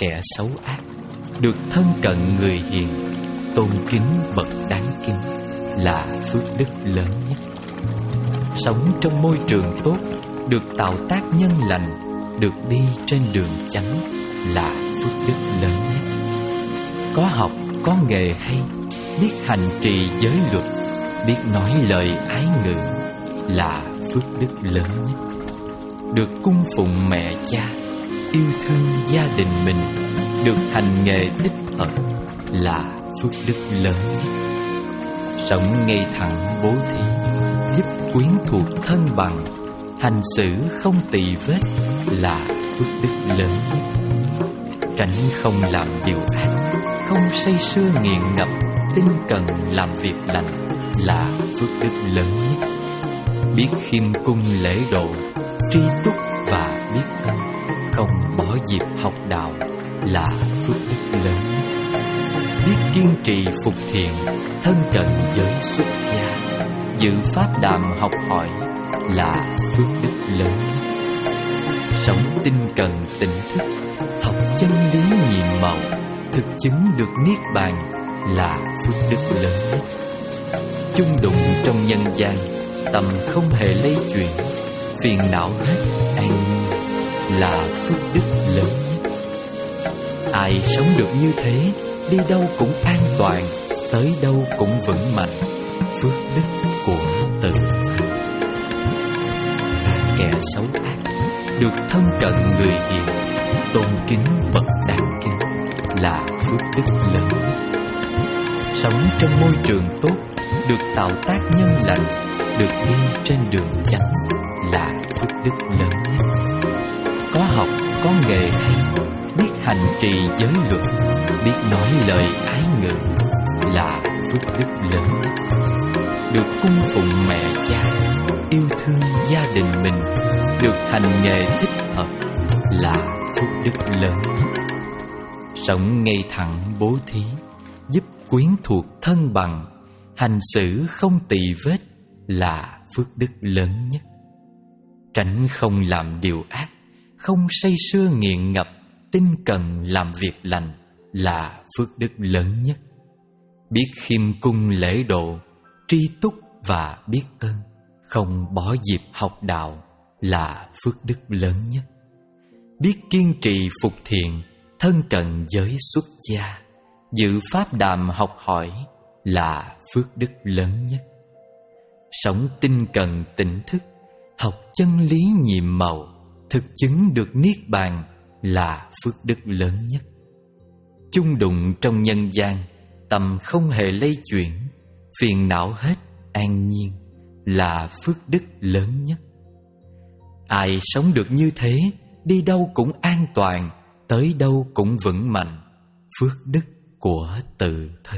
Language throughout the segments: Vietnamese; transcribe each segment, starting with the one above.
kẻ xấu ác, được thân cận người hiền, tôn kính bậc đáng kính là phước đức lớn nhất. Sống trong môi trường tốt, được tạo tác nhân lành, được đi trên đường chánh là phước đức lớn nhất. Có học, có nghề hay, biết hành trì giới luật, biết nói lời ái ngữ là phước đức lớn nhất. Được cung phụng mẹ cha, yêu thương gia đình mình, được hành nghề thích hợp là phước đức lớn nhất. Sống ngay thẳng bố thí, giúp quyến thuộc thân bằng, hành xử không tỳ vết là phước đức lớn nhất. Tránh không làm điều ác, không say sưa nghiện ngập, tinh cần làm việc lành là phước đức lớn nhất. Biết khiêm cung lễ độ, tri túc và biết ơn, không bỏ dịp học đạo là phước đức lớn nhất. Biết kiên trì phục thiện, thân cận giới xuất gia, giữ pháp đàm học hỏi là phước đức lớn nhất. Sống tinh cần tỉnh thức, học chân lý nhiệm màu, thực chứng được niết bàn là phước đức lớn nhất. Chung đụng trong nhân gian, tâm không hề lay chuyển, phiền não hết an nhiên là phước đức lớn nhất. Ai sống được như thế, đi đâu cũng an toàn, tới đâu cũng vững mạnh, phước đức của tự thân. Kẻ xấu ác, được thân cận người hiền, tôn kính bậc đáng kính là phước đức lớn nhất. Sống trong môi trường tốt, được tạo tác nhân lành, được đi trên đường chánh là phước đức lớn nhất. Có học, có nghề hay, biết hành trì giới luật, biết nói lời ái ngữ là phước đức lớn nhất. Được cung phụng mẹ cha, yêu thương gia đình mình, được hành nghề thích hợp là phước đức lớn nhất. Sống ngay thẳng bố thí, giúp quyến thuộc thân bằng, hành xử không tỳ vết là phước đức lớn nhất. Tránh không làm điều ác, không say sưa nghiện ngập, tinh cần làm việc lành là phước đức lớn nhất. Biết khiêm cung lễ độ, tri túc và biết ơn, không bỏ dịp học đạo là phước đức lớn nhất. Biết kiên trì phục thiện, thân cận giới xuất gia, giữ pháp đàm học hỏi là phước đức lớn nhất. Sống tinh cần tỉnh thức, học chân lý nhiệm màu, thực chứng được niết bàn là phước đức lớn nhất. Chung đụng trong nhân gian, tâm không hề lay chuyển, phiền não hết an nhiên là phước đức lớn nhất. Ai sống được như thế, đi đâu cũng an toàn, tới đâu cũng vững mạnh, phước đức của tự thân.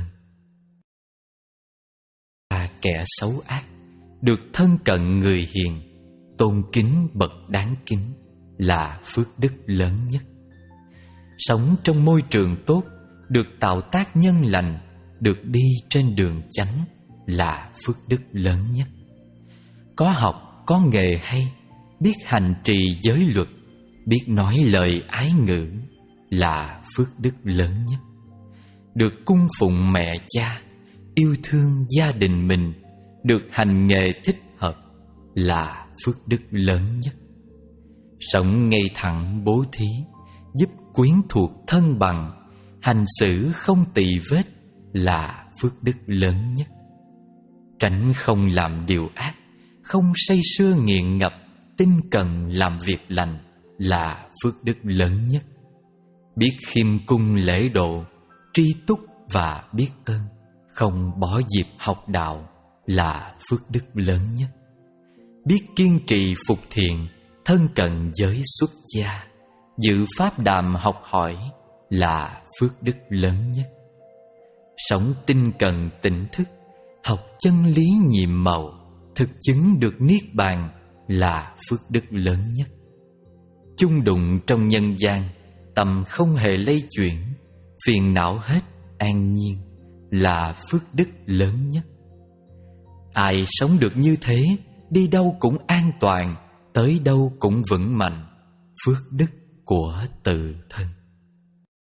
Kẻ xấu ác, được thân cận người hiền, tôn kính bậc đáng kính là phước đức lớn nhất. Sống trong môi trường tốt, được tạo tác nhân lành, được đi trên đường chánh là phước đức lớn nhất. Có học, có nghề hay, biết hành trì giới luật, biết nói lời ái ngữ là phước đức lớn nhất. Được cung phụng mẹ cha, yêu thương gia đình mình, được hành nghề thích hợp là phước đức lớn nhất. Sống ngay thẳng bố thí, giúp quyến thuộc thân bằng, hành xử không tỳ vết là phước đức lớn nhất. Tránh không làm điều ác, không say sưa nghiện ngập, tinh cần làm việc lành là phước đức lớn nhất. Biết khiêm cung lễ độ, tri túc và biết ơn, không bỏ dịp học đạo là phước đức lớn nhất. Biết kiên trì phục thiện, thân cận giới xuất gia, giữ pháp đàm học hỏi là phước đức lớn nhất. Sống tinh cần tỉnh thức, học chân lý nhiệm màu, thực chứng được niết bàn là phước đức lớn nhất. Chung đụng trong nhân gian, tâm không hề lay chuyển, phiền não hết an nhiên là phước đức lớn nhất. Ai sống được như thế, đi đâu cũng an toàn, tới đâu cũng vững mạnh, phước đức của tự thân.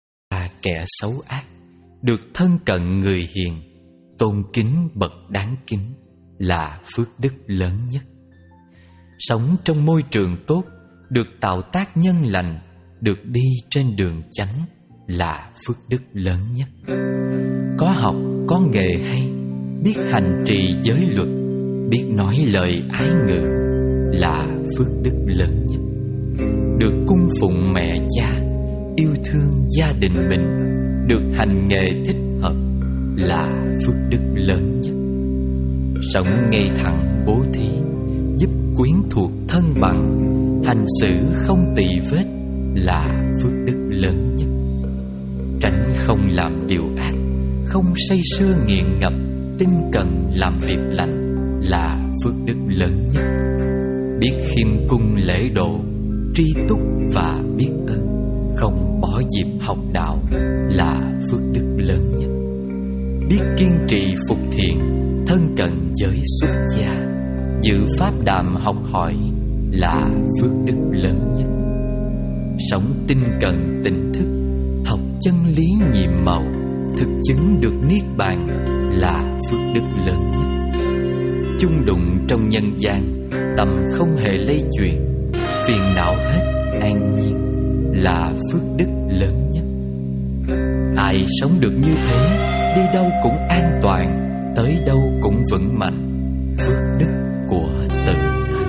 kẻ xấu ác, được thân cận người hiền, tôn kính bậc đáng kính là phước đức lớn nhất. Sống trong môi trường tốt, được tạo tác nhân lành, được đi trên đường chánh là phước đức lớn nhất. Có học, có nghề hay, biết hành trì giới luật, biết nói lời ái ngữ là phước đức lớn nhất. Được cung phụng mẹ cha, yêu thương gia đình mình, được hành nghề thích hợp là phước đức lớn nhất. Sống ngay thẳng bố thí, giúp quyến thuộc thân bằng, hành xử không tỳ vết là phước đức lớn nhất. Tránh không làm điều ác, không say sưa nghiện ngập, tinh cần làm việc lành là phước đức lớn nhất. Biết khiêm cung lễ độ, tri túc và biết ơn, không bỏ dịp học đạo là phước đức lớn nhất. Biết kiên trì phục thiện, thân cận giới xuất gia, giữ pháp đàm học hỏi là phước đức lớn nhất. Sống tinh cần tỉnh thức, học chân lý nhiệm màu, thực chứng được niết bàn là phước đức lớn nhất. Chung đụng trong nhân gian, tầm không hề lây chuyển, phiền não hết an nhiên là phước đức lớn nhất. Ai sống được như thế, đi đâu cũng an toàn, tới đâu cũng vững mạnh, phước đức của tự thân.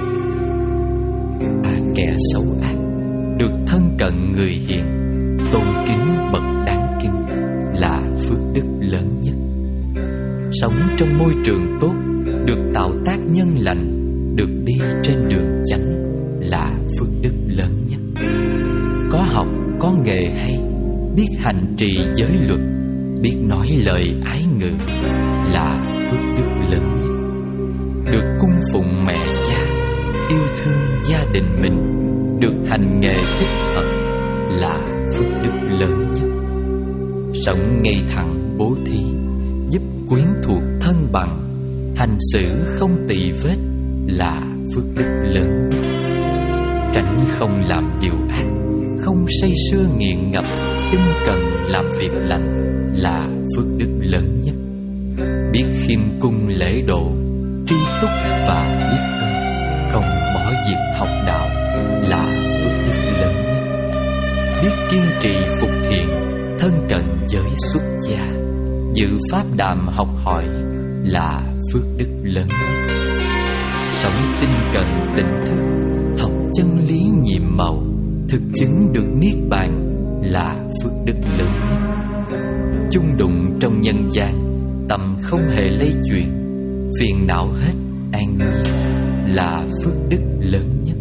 Kẻ xấu ác, được thân cận người hiền, tôn kính bậc đáng kính là phước đức lớn nhất. Sống trong môi trường tốt, được tạo tác nhân lành, được đi trên đường chánh là phước đức lớn nhất. Có học, có nghề hay, biết hành trì giới luật, biết nói lời ái ngữ là phước đức lớn nhất. Được cung phụng mẹ cha, yêu thương gia đình mình, được hành nghề thích hợp là phước đức lớn nhất. Sống ngay thẳng bố thí, giúp quyến thuộc thân bằng, hành xử không tỳ vết là phước đức lớn nhất. Tránh không làm điều ác, không say sưa nghiện ngập, tinh cần làm việc lành là phước đức lớn nhất. Biết khiêm cung lễ độ, tri túc và biết ơn, không bỏ dịp học đạo là phước đức lớn nhất. Biết kiên trì phục thiện, thân cận giới xuất gia, giữ pháp đàm học hỏi là phước đức lớn nhất. Sống tinh cần tỉnh thức, học chân lý nhiệm màu, thực chứng được niết bàn là phước đức lớn nhất. Chung đụng trong nhân gian, tầm không hề lây chuyển, phiền não hết an nhiên là phước đức lớn nhất.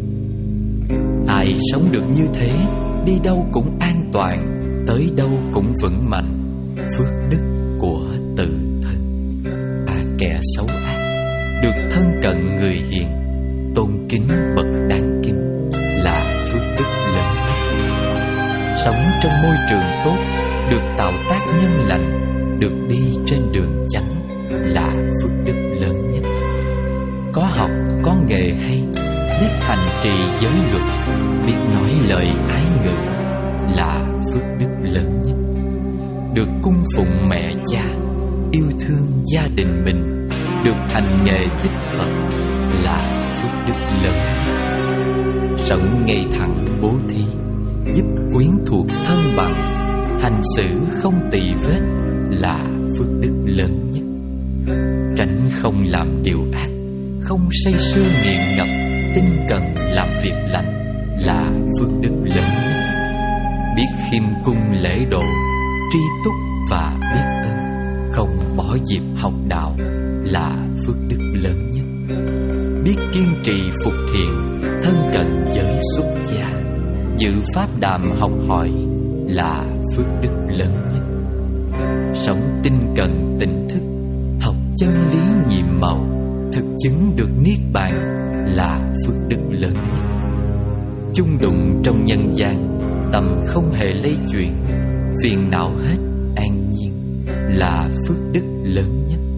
Ai sống được như thế, đi đâu cũng an toàn, tới đâu cũng vững mạnh, phước đức của tự thân. Kẻ xấu ác, được thân cận người hiền, tôn kính bậc đáng kính là phước đức lớn nhất. Sống trong môi trường tốt, được tạo tác nhân lành, được đi trên đường chánh là phước đức lớn nhất. Có học, có nghề hay, biết hành trì giới luật, biết nói lời ái ngữ là phước đức lớn nhất. Được cung phụng mẹ cha, yêu thương gia đình mình, được hành nghề thích hợp là phước đức lớn nhất. Sống ngay thẳng bố thí, giúp quyến thuộc thân bằng, hành xử không tỳ vết là phước đức lớn nhất. Tránh không làm điều ác, không say sưa nghiện ngập, tinh cần làm việc lành là phước đức lớn nhất. Biết khiêm cung lễ độ, tri túc và biết ơn, không bỏ dịp học đạo là phước đức lớn nhất. Biết kiên trì phục thiện, thân cận giới xuất gia, giữ pháp đàm học hỏi là phước đức lớn nhất. Sống tinh cần tỉnh thức, học chân lý nhiệm màu, thực chứng được niết bàn là phước đức lớn nhất. Chung đụng trong nhân gian, tầm không hề lây chuyển, phiền não hết an nhiên là phước đức lớn nhất.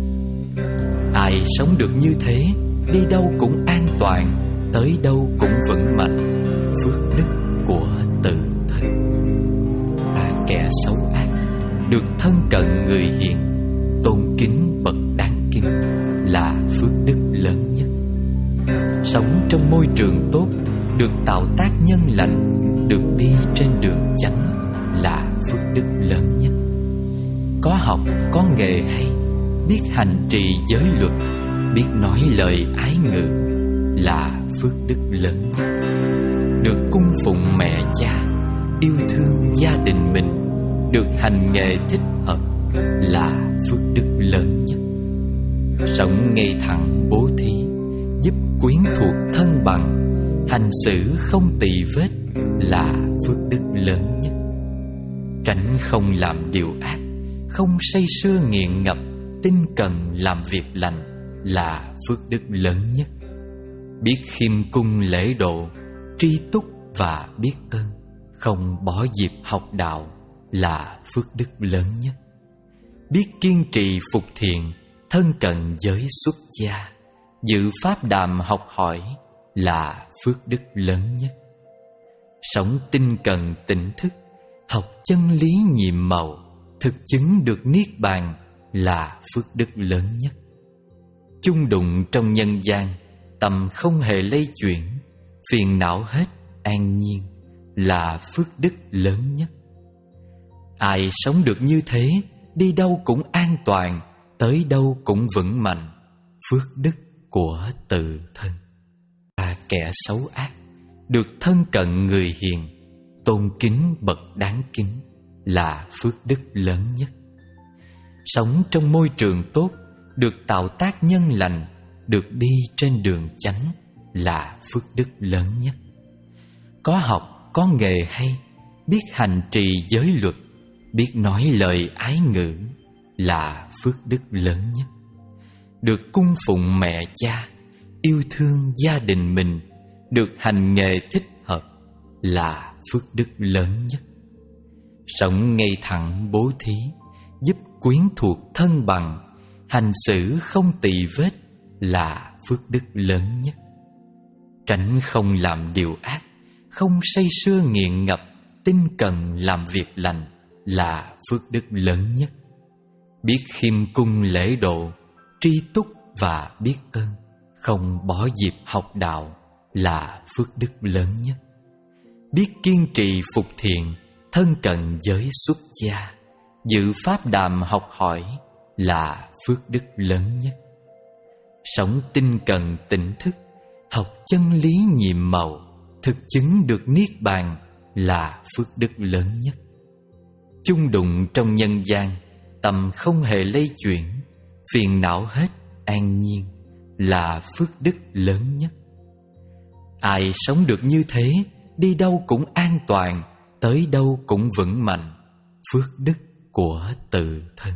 Ai sống được như thế, đi đâu cũng an toàn, tới đâu cũng vững mạnh, phước đức của tự thân. Kẻ xấu ác, được thân cận người hiền, tôn kính bậc đáng kính là phước đức lớn nhất. Sống trong môi trường tốt, được tạo tác nhân lành, được đi trên đường chánh là phước đức lớn nhất. Có học, có nghề hay, biết hành trì giới luật, biết nói lời ái ngữ là phước đức lớn nhất. Được cung phụng mẹ cha, yêu thương gia đình mình, được hành nghề thích hợp là phước đức lớn nhất. Sống ngay thẳng bố thí, giúp quyến thuộc thân bằng, hành xử không tỳ vết là phước đức lớn nhất. Tránh không làm điều ác, không say sưa nghiện ngập, tinh cần làm việc lành là phước đức lớn nhất. Biết khiêm cung lễ độ, tri túc và biết ơn, không bỏ dịp học đạo là phước đức lớn nhất. Biết kiên trì phục thiện, thân cận giới xuất gia, giữ pháp đàm học hỏi là phước đức lớn nhất. Sống tinh cần tỉnh thức, học chân lý nhiệm màu, thực chứng được niết bàn là phước đức lớn nhất. Chung đụng trong nhân gian, tâm không hề lay chuyển, phiền não hết an nhiên là phước đức lớn nhất. Ai sống được như thế, đi đâu cũng an toàn, tới đâu cũng vững mạnh, phước đức của tự thân. Và kẻ xấu ác, được thân cận người hiền, tôn kính bậc đáng kính là phước đức lớn nhất. Sống trong môi trường tốt, được tạo tác nhân lành, được đi trên đường chánh là phước đức lớn nhất. Có học, có nghề hay, biết hành trì giới luật, biết nói lời ái ngữ là phước đức lớn nhất. Được cung phụng mẹ cha, yêu thương gia đình mình, được hành nghề thích hợp là phước đức lớn nhất. Sống ngay thẳng bố thí, giúp quyến thuộc thân bằng, hành xử không tỳ vết là phước đức lớn nhất. Tránh không làm điều ác, không say sưa nghiện ngập, tinh cần làm việc lành là phước đức lớn nhất. Biết khiêm cung lễ độ, tri túc và biết ơn, không bỏ dịp học đạo là phước đức lớn nhất. Biết kiên trì phục thiện, thân cận giới xuất gia, giữ pháp đàm học hỏi là phước đức lớn nhất. Sống tinh cần tỉnh thức, học chân lý nhiệm màu, thực chứng được niết bàn là phước đức lớn nhất. Chung đụng trong nhân gian, tâm không hề lay chuyển, phiền não hết an nhiên là phước đức lớn nhất. Ai sống được như thế, đi đâu cũng an toàn, tới đâu cũng vững mạnh, phước đức của tự thân.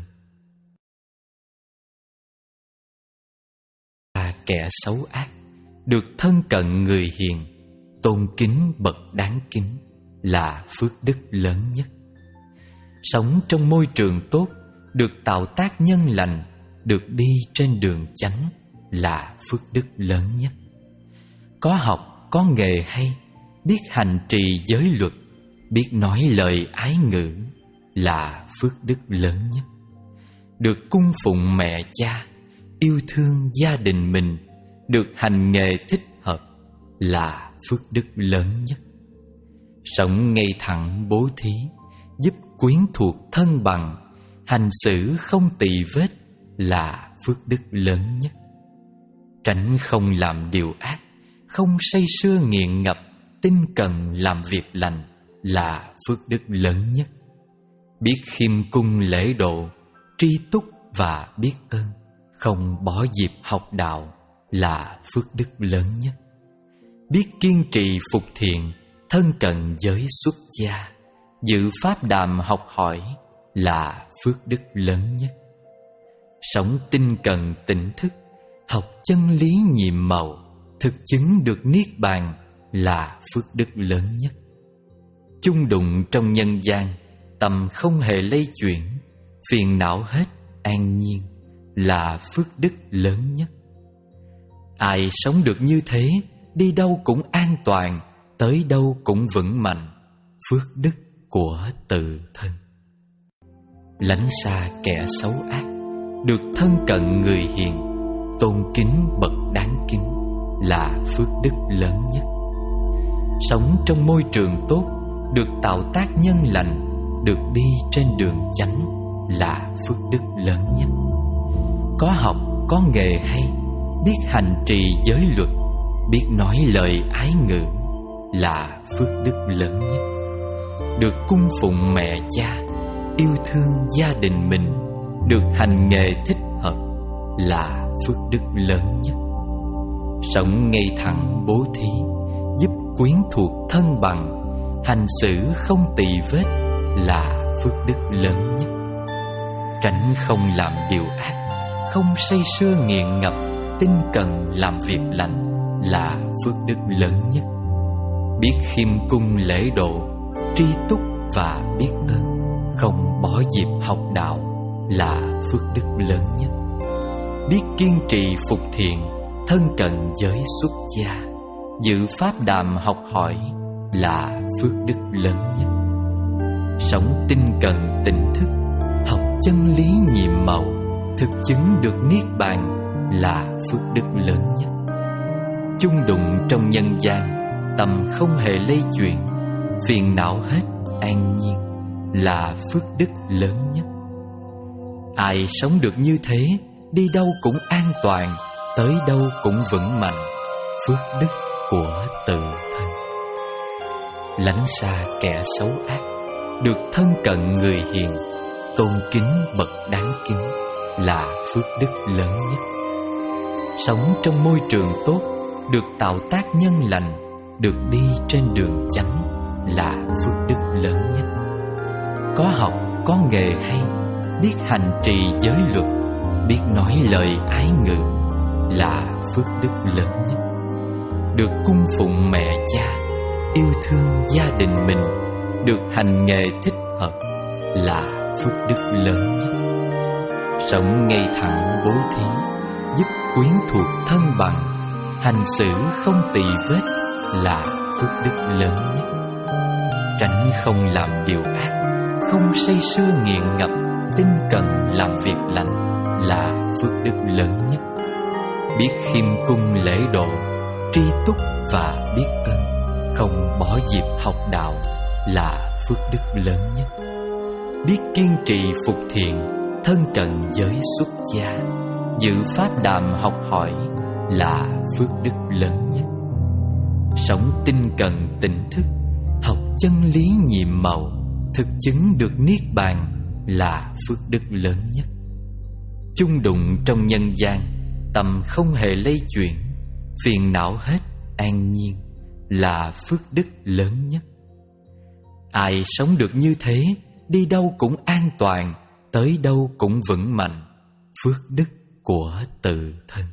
Và kẻ xấu ác, được thân cận người hiền, tôn kính bậc đáng kính là phước đức lớn nhất. Sống trong môi trường tốt, được tạo tác nhân lành, được đi trên đường chánh là phước đức lớn nhất. Có học, có nghề hay, biết hành trì giới luật, biết nói lời ái ngữ là phước đức lớn nhất. Được cung phụng mẹ cha, yêu thương gia đình mình, được hành nghề thích hợp là phước đức lớn nhất. Sống ngay thẳng bố thí, giúp quyến thuộc thân bằng, hành xử không tỳ vết là phước đức lớn nhất. Tránh không làm điều ác, không say sưa nghiện ngập, tinh cần làm việc lành là phước đức lớn nhất. Biết khiêm cung lễ độ, tri túc và biết ơn, không bỏ dịp học đạo là phước đức lớn nhất. Biết kiên trì phục thiện, thân cận giới xuất gia, giữ pháp đàm học hỏi là phước đức lớn nhất. Sống tinh cần tỉnh thức, học chân lý nhiệm màu, thực chứng được niết bàn là phước đức lớn nhất. Chung đụng trong nhân gian, tâm không hề lay chuyển, phiền não hết an nhiên là phước đức lớn nhất. Ai sống được như thế, đi đâu cũng an toàn, tới đâu cũng vững mạnh, phước đức của tự thân. lánh xa kẻ xấu ác, được thân cận người hiền, tôn kính bậc đáng kính là phước đức lớn nhất. Sống trong môi trường tốt, được tạo tác nhân lành, được đi trên đường chánh là phước đức lớn nhất. Có học, có nghề hay, biết hành trì giới luật, biết nói lời ái ngữ là phước đức lớn nhất. Được cung phụng mẹ cha, yêu thương gia đình mình, được hành nghề thích hợp là phước đức lớn nhất. Sống ngay thẳng bố thí, giúp quyến thuộc thân bằng, hành xử không tỳ vết là phước đức lớn nhất. Tránh không làm điều ác, không say sưa nghiện ngập, tinh cần làm việc lành là phước đức lớn nhất. Biết khiêm cung lễ độ, tri túc và biết ơn, không bỏ dịp học đạo là phước đức lớn nhất. Biết kiên trì phục thiện, thân cận giới xuất gia, giữ pháp đàm học hỏi là phước đức lớn nhất. Sống tinh cần tỉnh thức, học chân lý nhiệm màu, thực chứng được niết bàn là phước đức lớn nhất. Chung đụng trong nhân gian, tâm không hề lây chuyển, phiền não hết an nhiên là phước đức lớn nhất. Ai sống được như thế, đi đâu cũng an toàn, tới đâu cũng vững mạnh, phước đức của tự thân. Lánh xa kẻ xấu ác, được thân cận người hiền, tôn kính bậc đáng kính là phước đức lớn nhất. Sống trong môi trường tốt, được tạo tác nhân lành, được đi trên đường chánh là phước đức lớn nhất. Có học, có nghề hay, biết hành trì giới luật, biết nói lời ái ngữ là phước đức lớn nhất. Được cung phụng mẹ cha, yêu thương gia đình mình, được hành nghề thích hợp là phước đức lớn nhất. Sống ngay thẳng bố thí, giúp quyến thuộc thân bằng, hành xử không tỳ vết là phước đức lớn nhất. Tránh không làm điều ác, không say sưa nghiện ngập, tinh cần làm việc lành là phước đức lớn nhất. Biết khiêm cung lễ độ, tri túc và biết ơn, không bỏ dịp học đạo là phước đức lớn nhất. Biết kiên trì phục thiện, thân cận giới xuất gia, giữ pháp đàm học hỏi là phước đức lớn nhất. Sống tinh cần tỉnh thức, học chân lý nhiệm màu, thực chứng được niết bàn là phước đức lớn nhất. Chung đụng trong nhân gian, tâm không hề lây chuyển, phiền não hết an nhiên là phước đức lớn nhất. Ai sống được như thế, đi đâu cũng an toàn, tới đâu cũng vững mạnh, phước đức của tự thân.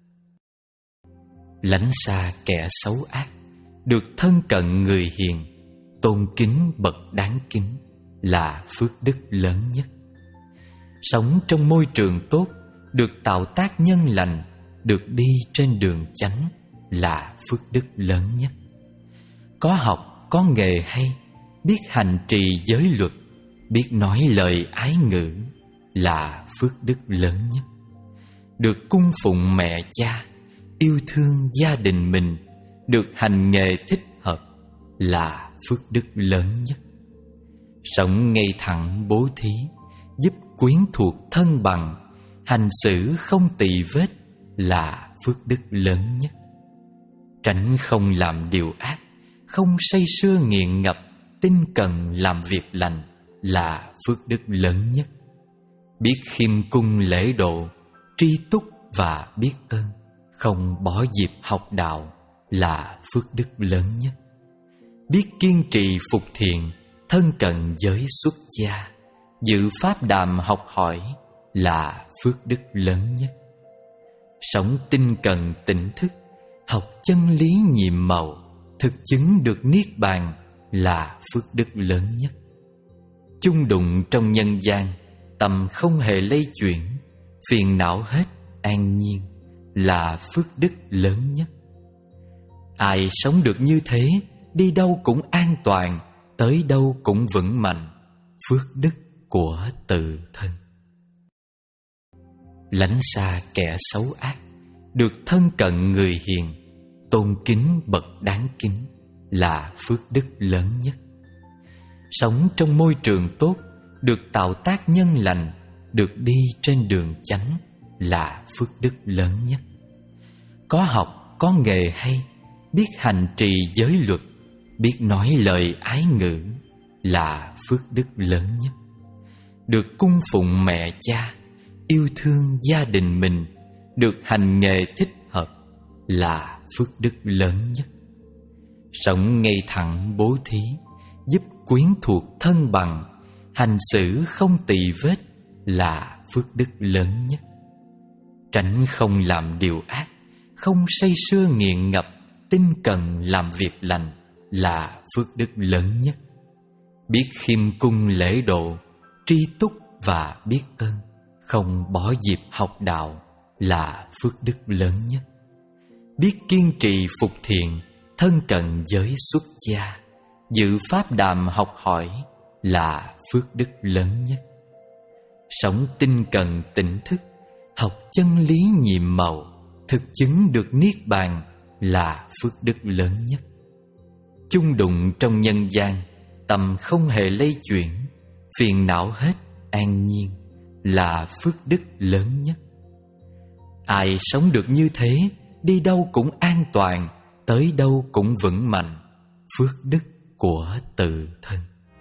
Lánh xa kẻ xấu ác, được thân cận người hiền, tôn kính bậc đáng kính là phước đức lớn nhất. Sống trong môi trường tốt, được tạo tác nhân lành, được đi trên đường chánh là phước đức lớn nhất. Có học, có nghề hay, biết hành trì giới luật, biết nói lời ái ngữ là phước đức lớn nhất. Được cung phụng mẹ cha, yêu thương gia đình mình, được hành nghề thích hợp là phước đức lớn nhất. Sống ngay thẳng bố thí, giúp quyến thuộc thân bằng, hành xử không tỳ vết là phước đức lớn nhất. Tránh không làm điều ác, không say sưa nghiện ngập, tinh cần làm việc lành là phước đức lớn nhất. Biết khiêm cung lễ độ, tri túc và biết ơn, không bỏ dịp học đạo là phước đức lớn nhất. Biết kiên trì phục thiện, thân cận giới xuất gia, giữ pháp đàm học hỏi là phước đức lớn nhất. Sống tinh cần tỉnh thức, học chân lý nhiệm màu, thực chứng được niết bàn là phước đức lớn nhất. Chung đụng trong nhân gian, tâm không hề lây chuyển, phiền não hết an nhiên là phước đức lớn nhất. Ai sống được như thế, đi đâu cũng an toàn, tới đâu cũng vững mạnh, phước đức của tự thân. Lánh xa kẻ xấu ác, được thân cận người hiền, tôn kính bậc đáng kính là phước đức lớn nhất. Sống trong môi trường tốt, được tạo tác nhân lành, được đi trên đường chánh là phước đức lớn nhất. Có học, có nghề hay, biết hành trì giới luật, biết nói lời ái ngữ là phước đức lớn nhất. Được cung phụng mẹ cha, yêu thương gia đình mình, được hành nghề thích hợp là phước đức lớn nhất. Sống ngay thẳng bố thí, giúp quyến thuộc thân bằng, hành xử không tỳ vết là phước đức lớn nhất. Tránh không làm điều ác, không say sưa nghiện ngập, tinh cần làm việc lành là phước đức lớn nhất. Biết khiêm cung lễ độ, tri túc và biết ơn, không bỏ dịp học đạo là phước đức lớn nhất. Biết kiên trì phục thiện, thân cận giới xuất gia, giữ pháp đàm học hỏi là phước đức lớn nhất. Sống tinh cần tỉnh thức, học chân lý nhiệm màu, thực chứng được niết bàn là phước đức lớn nhất. Chung đụng trong nhân gian, tâm không hề lay chuyển, phiền não hết an nhiên là phước đức lớn nhất. Ai sống được như thế, đi đâu cũng an toàn, tới đâu cũng vững mạnh, phước đức của tự thân.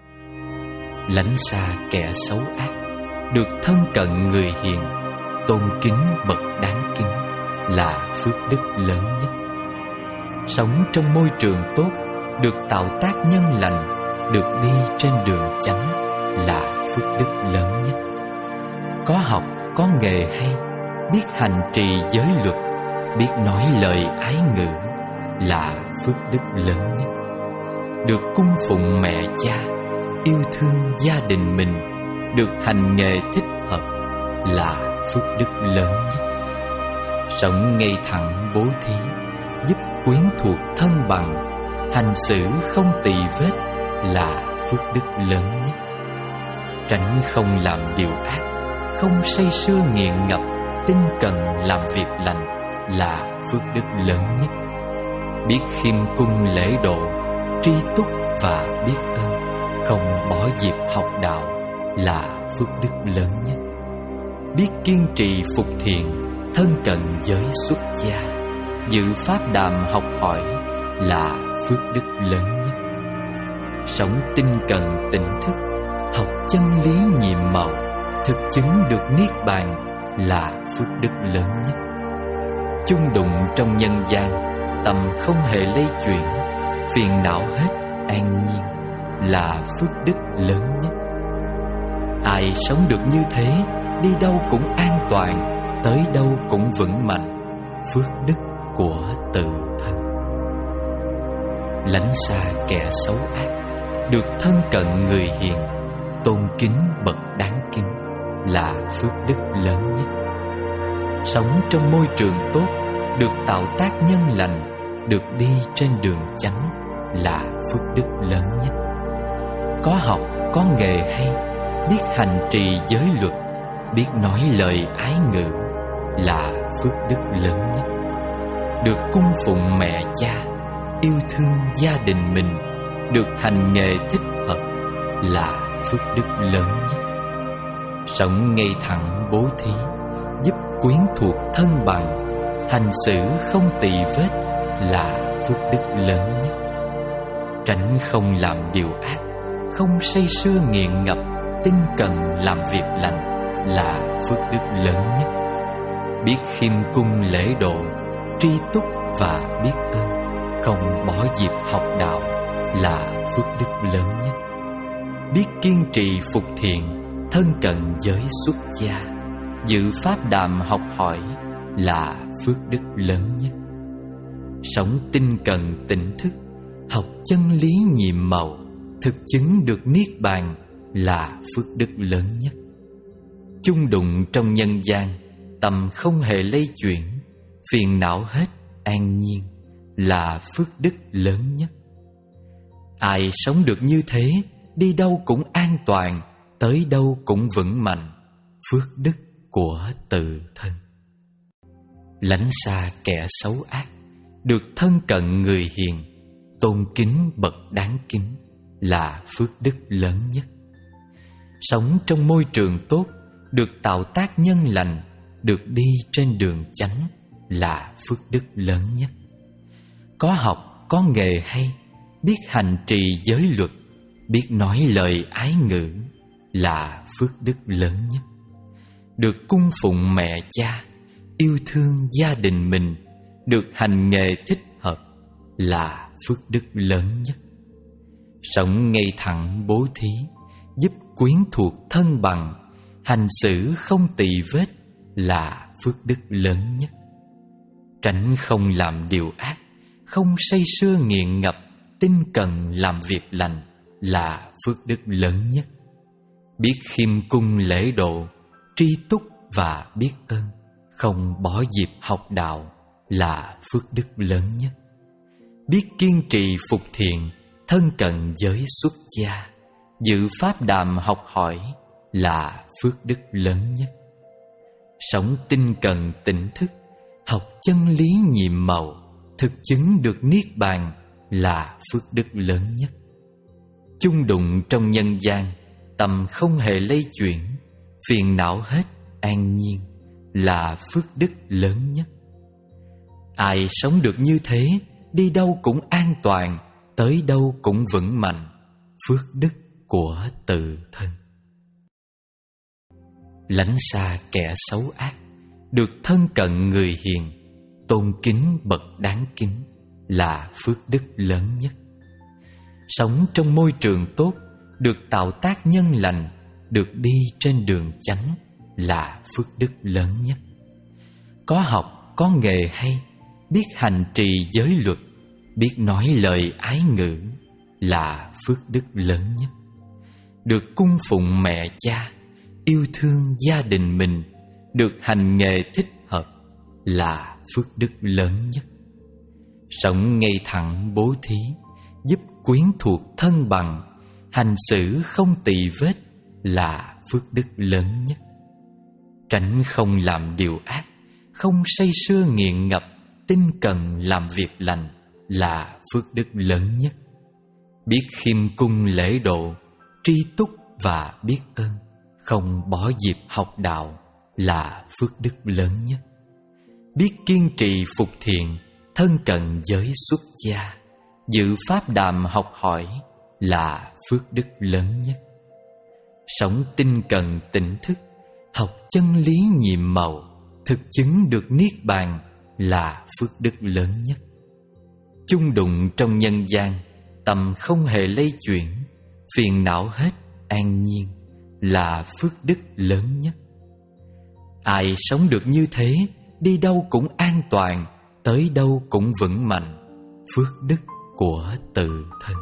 Lánh xa kẻ xấu ác, được thân cận người hiền, tôn kính bậc đáng kính là phước đức lớn nhất. Sống trong môi trường tốt, được tạo tác nhân lành, được đi trên đường chánh là phước đức lớn nhất. Có học, có nghề hay, biết hành trì giới luật, biết nói lời ái ngữ là phước đức lớn nhất. Được cung phụng mẹ cha, yêu thương gia đình mình, được hành nghề thích hợp là phước đức lớn nhất. Sống ngay thẳng bố thí, giúp quyến thuộc thân bằng, hành xử không tỳ vết là phước đức lớn nhất. Tránh không làm điều ác, không say sưa nghiện ngập, tinh cần làm việc lành là phước đức lớn nhất. Biết khiêm cung lễ độ, tri túc và biết ơn, không bỏ dịp học đạo là phước đức lớn nhất. Biết kiên trì phục thiện, thân cận giới xuất gia, giữ pháp đàm học hỏi là phước đức lớn nhất. Sống tinh cần tỉnh thức, học chân lý nhiệm màu, thực chứng được niết bàn là phước đức lớn nhất. Chung đụng trong nhân gian, tâm không hề lay chuyển, phiền não hết an nhiên là phước đức lớn nhất. Ai sống được như thế, đi đâu cũng an toàn, tới đâu cũng vững mạnh, phước đức của tự thân. Lánh xa kẻ xấu ác, được thân cận người hiền, tôn kính bậc đáng kính là phước đức lớn nhất. Sống trong môi trường tốt, được tạo tác nhân lành, được đi trên đường chánh là phước đức lớn nhất. Có học, có nghề hay, biết hành trì giới luật, biết nói lời ái ngữ là phước đức lớn nhất. Được cung phụng mẹ cha, yêu thương gia đình mình, được hành nghề thích hợp là phước đức lớn nhất. Sống ngay thẳng bố thí, giúp quyến thuộc thân bằng, hành xử không tỳ vết là phước đức lớn nhất. Tránh không làm điều ác, không say sưa nghiện ngập, tinh cần làm việc lành là phước đức lớn nhất. Biết khiêm cung lễ độ, tri túc và biết ơn, không bỏ dịp học đạo là phước đức lớn nhất. Biết kiên trì phục thiện, thân cận giới xuất gia, giữ pháp đàm học hỏi là phước đức lớn nhất. Sống tinh cần tỉnh thức, học chân lý nhiệm màu, thực chứng được niết bàn là phước đức lớn nhất. Chung đụng trong nhân gian, tâm không hề lay chuyển, phiền não hết an nhiên là phước đức lớn nhất. Ai sống được như thế, đi đâu cũng an toàn, tới đâu cũng vững mạnh, phước đức của tự thân. Lánh xa kẻ xấu ác, được thân cận người hiền, tôn kính bậc đáng kính là phước đức lớn nhất. Sống trong môi trường tốt, được tạo tác nhân lành, được đi trên đường chánh là phước đức lớn nhất. Có học, có nghề hay, biết hành trì giới luật, biết nói lời ái ngữ là phước đức lớn nhất. Được cung phụng mẹ cha, yêu thương gia đình mình, được hành nghề thích hợp là phước đức lớn nhất. Sống ngay thẳng bố thí, giúp quyến thuộc thân bằng, hành xử không tỳ vết là phước đức lớn nhất. Tránh không làm điều ác, không say sưa nghiện ngập, tinh cần làm việc lành là phước đức lớn nhất. Biết khiêm cung lễ độ, tri túc và biết ơn, không bỏ dịp học đạo là phước đức lớn nhất. Biết kiên trì phục thiện, thân cận giới xuất gia, giữ pháp đàm học hỏi là phước đức lớn nhất. Sống tinh cần tỉnh thức, học chân lý nhiệm màu, thực chứng được niết bàn là phước đức lớn nhất. Chung đụng trong nhân gian, tâm không hề lay chuyển, phiền não hết an nhiên là phước đức lớn nhất. Ai sống được như thế, đi đâu cũng an toàn, tới đâu cũng vững mạnh, phước đức của tự thân. Lánh xa kẻ xấu ác, được thân cận người hiền, tôn kính bậc đáng kính là phước đức lớn nhất. Sống trong môi trường tốt, được tạo tác nhân lành, được đi trên đường chánh là phước đức lớn nhất. Có học, có nghề hay, biết hành trì giới luật, biết nói lời ái ngữ là phước đức lớn nhất. Được cung phụng mẹ cha, yêu thương gia đình mình, được hành nghề thích hợp là phước đức lớn nhất. Sống ngay thẳng bố thí, giúp quyến thuộc thân bằng, hành xử không tỳ vết là phước đức lớn nhất. Tránh không làm điều ác, không say sưa nghiện ngập, tinh cần làm việc lành là phước đức lớn nhất. Biết khiêm cung lễ độ, tri túc và biết ơn, không bỏ dịp học đạo là phước đức lớn nhất. Biết kiên trì phục thiện, thân cận giới xuất gia, giữ pháp đàm học hỏi là phước đức lớn nhất. Sống tinh cần tỉnh thức, học chân lý nhiệm màu, thực chứng được niết bàn là phước đức lớn nhất. Chung đụng trong nhân gian, tâm không hề lay chuyển, phiền não hết an nhiên là phước đức lớn nhất. Ai sống được như thế, đi đâu cũng an toàn, tới đâu cũng vững mạnh, phước đức của tự thân.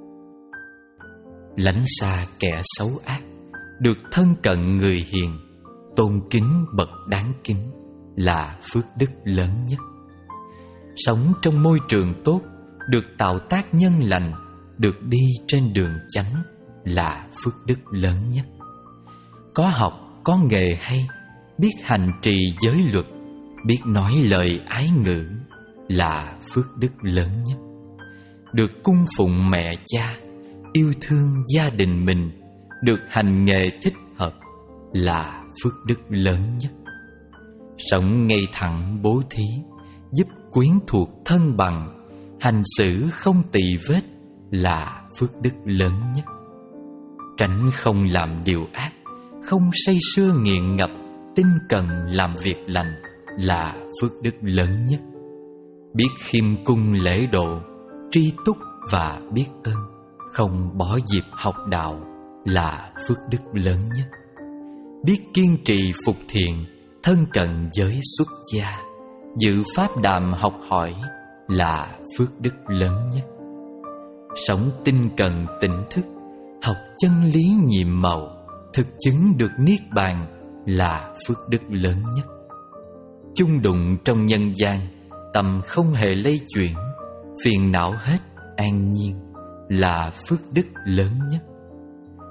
Lánh xa kẻ xấu ác, được thân cận người hiền, tôn kính bậc đáng kính là phước đức lớn nhất. Sống trong môi trường tốt, được tạo tác nhân lành, được đi trên đường chánh là phước đức lớn nhất. Có học, có nghề hay, biết hành trì giới luật, biết nói lời ái ngữ là phước đức lớn nhất. Được cung phụng mẹ cha, yêu thương gia đình mình, được hành nghề thích hợp là phước đức lớn nhất. Sống ngay thẳng bố thí, giúp quyến thuộc thân bằng, hành xử không tỳ vết là phước đức lớn nhất. Tránh không làm điều ác, không say sưa nghiện ngập, tinh cần làm việc lành là phước đức lớn nhất. Biết khiêm cung lễ độ, tri túc và biết ơn, không bỏ dịp học đạo là phước đức lớn nhất. Biết kiên trì phục thiện, thân cận giới xuất gia, giữ pháp đàm học hỏi là phước đức lớn nhất. Sống tinh cần tỉnh thức, học chân lý nhiệm màu, thực chứng được niết bàn là phước đức lớn nhất. Chung đụng trong nhân gian, tâm không hề lay chuyển, phiền não hết an nhiên là phước đức lớn nhất.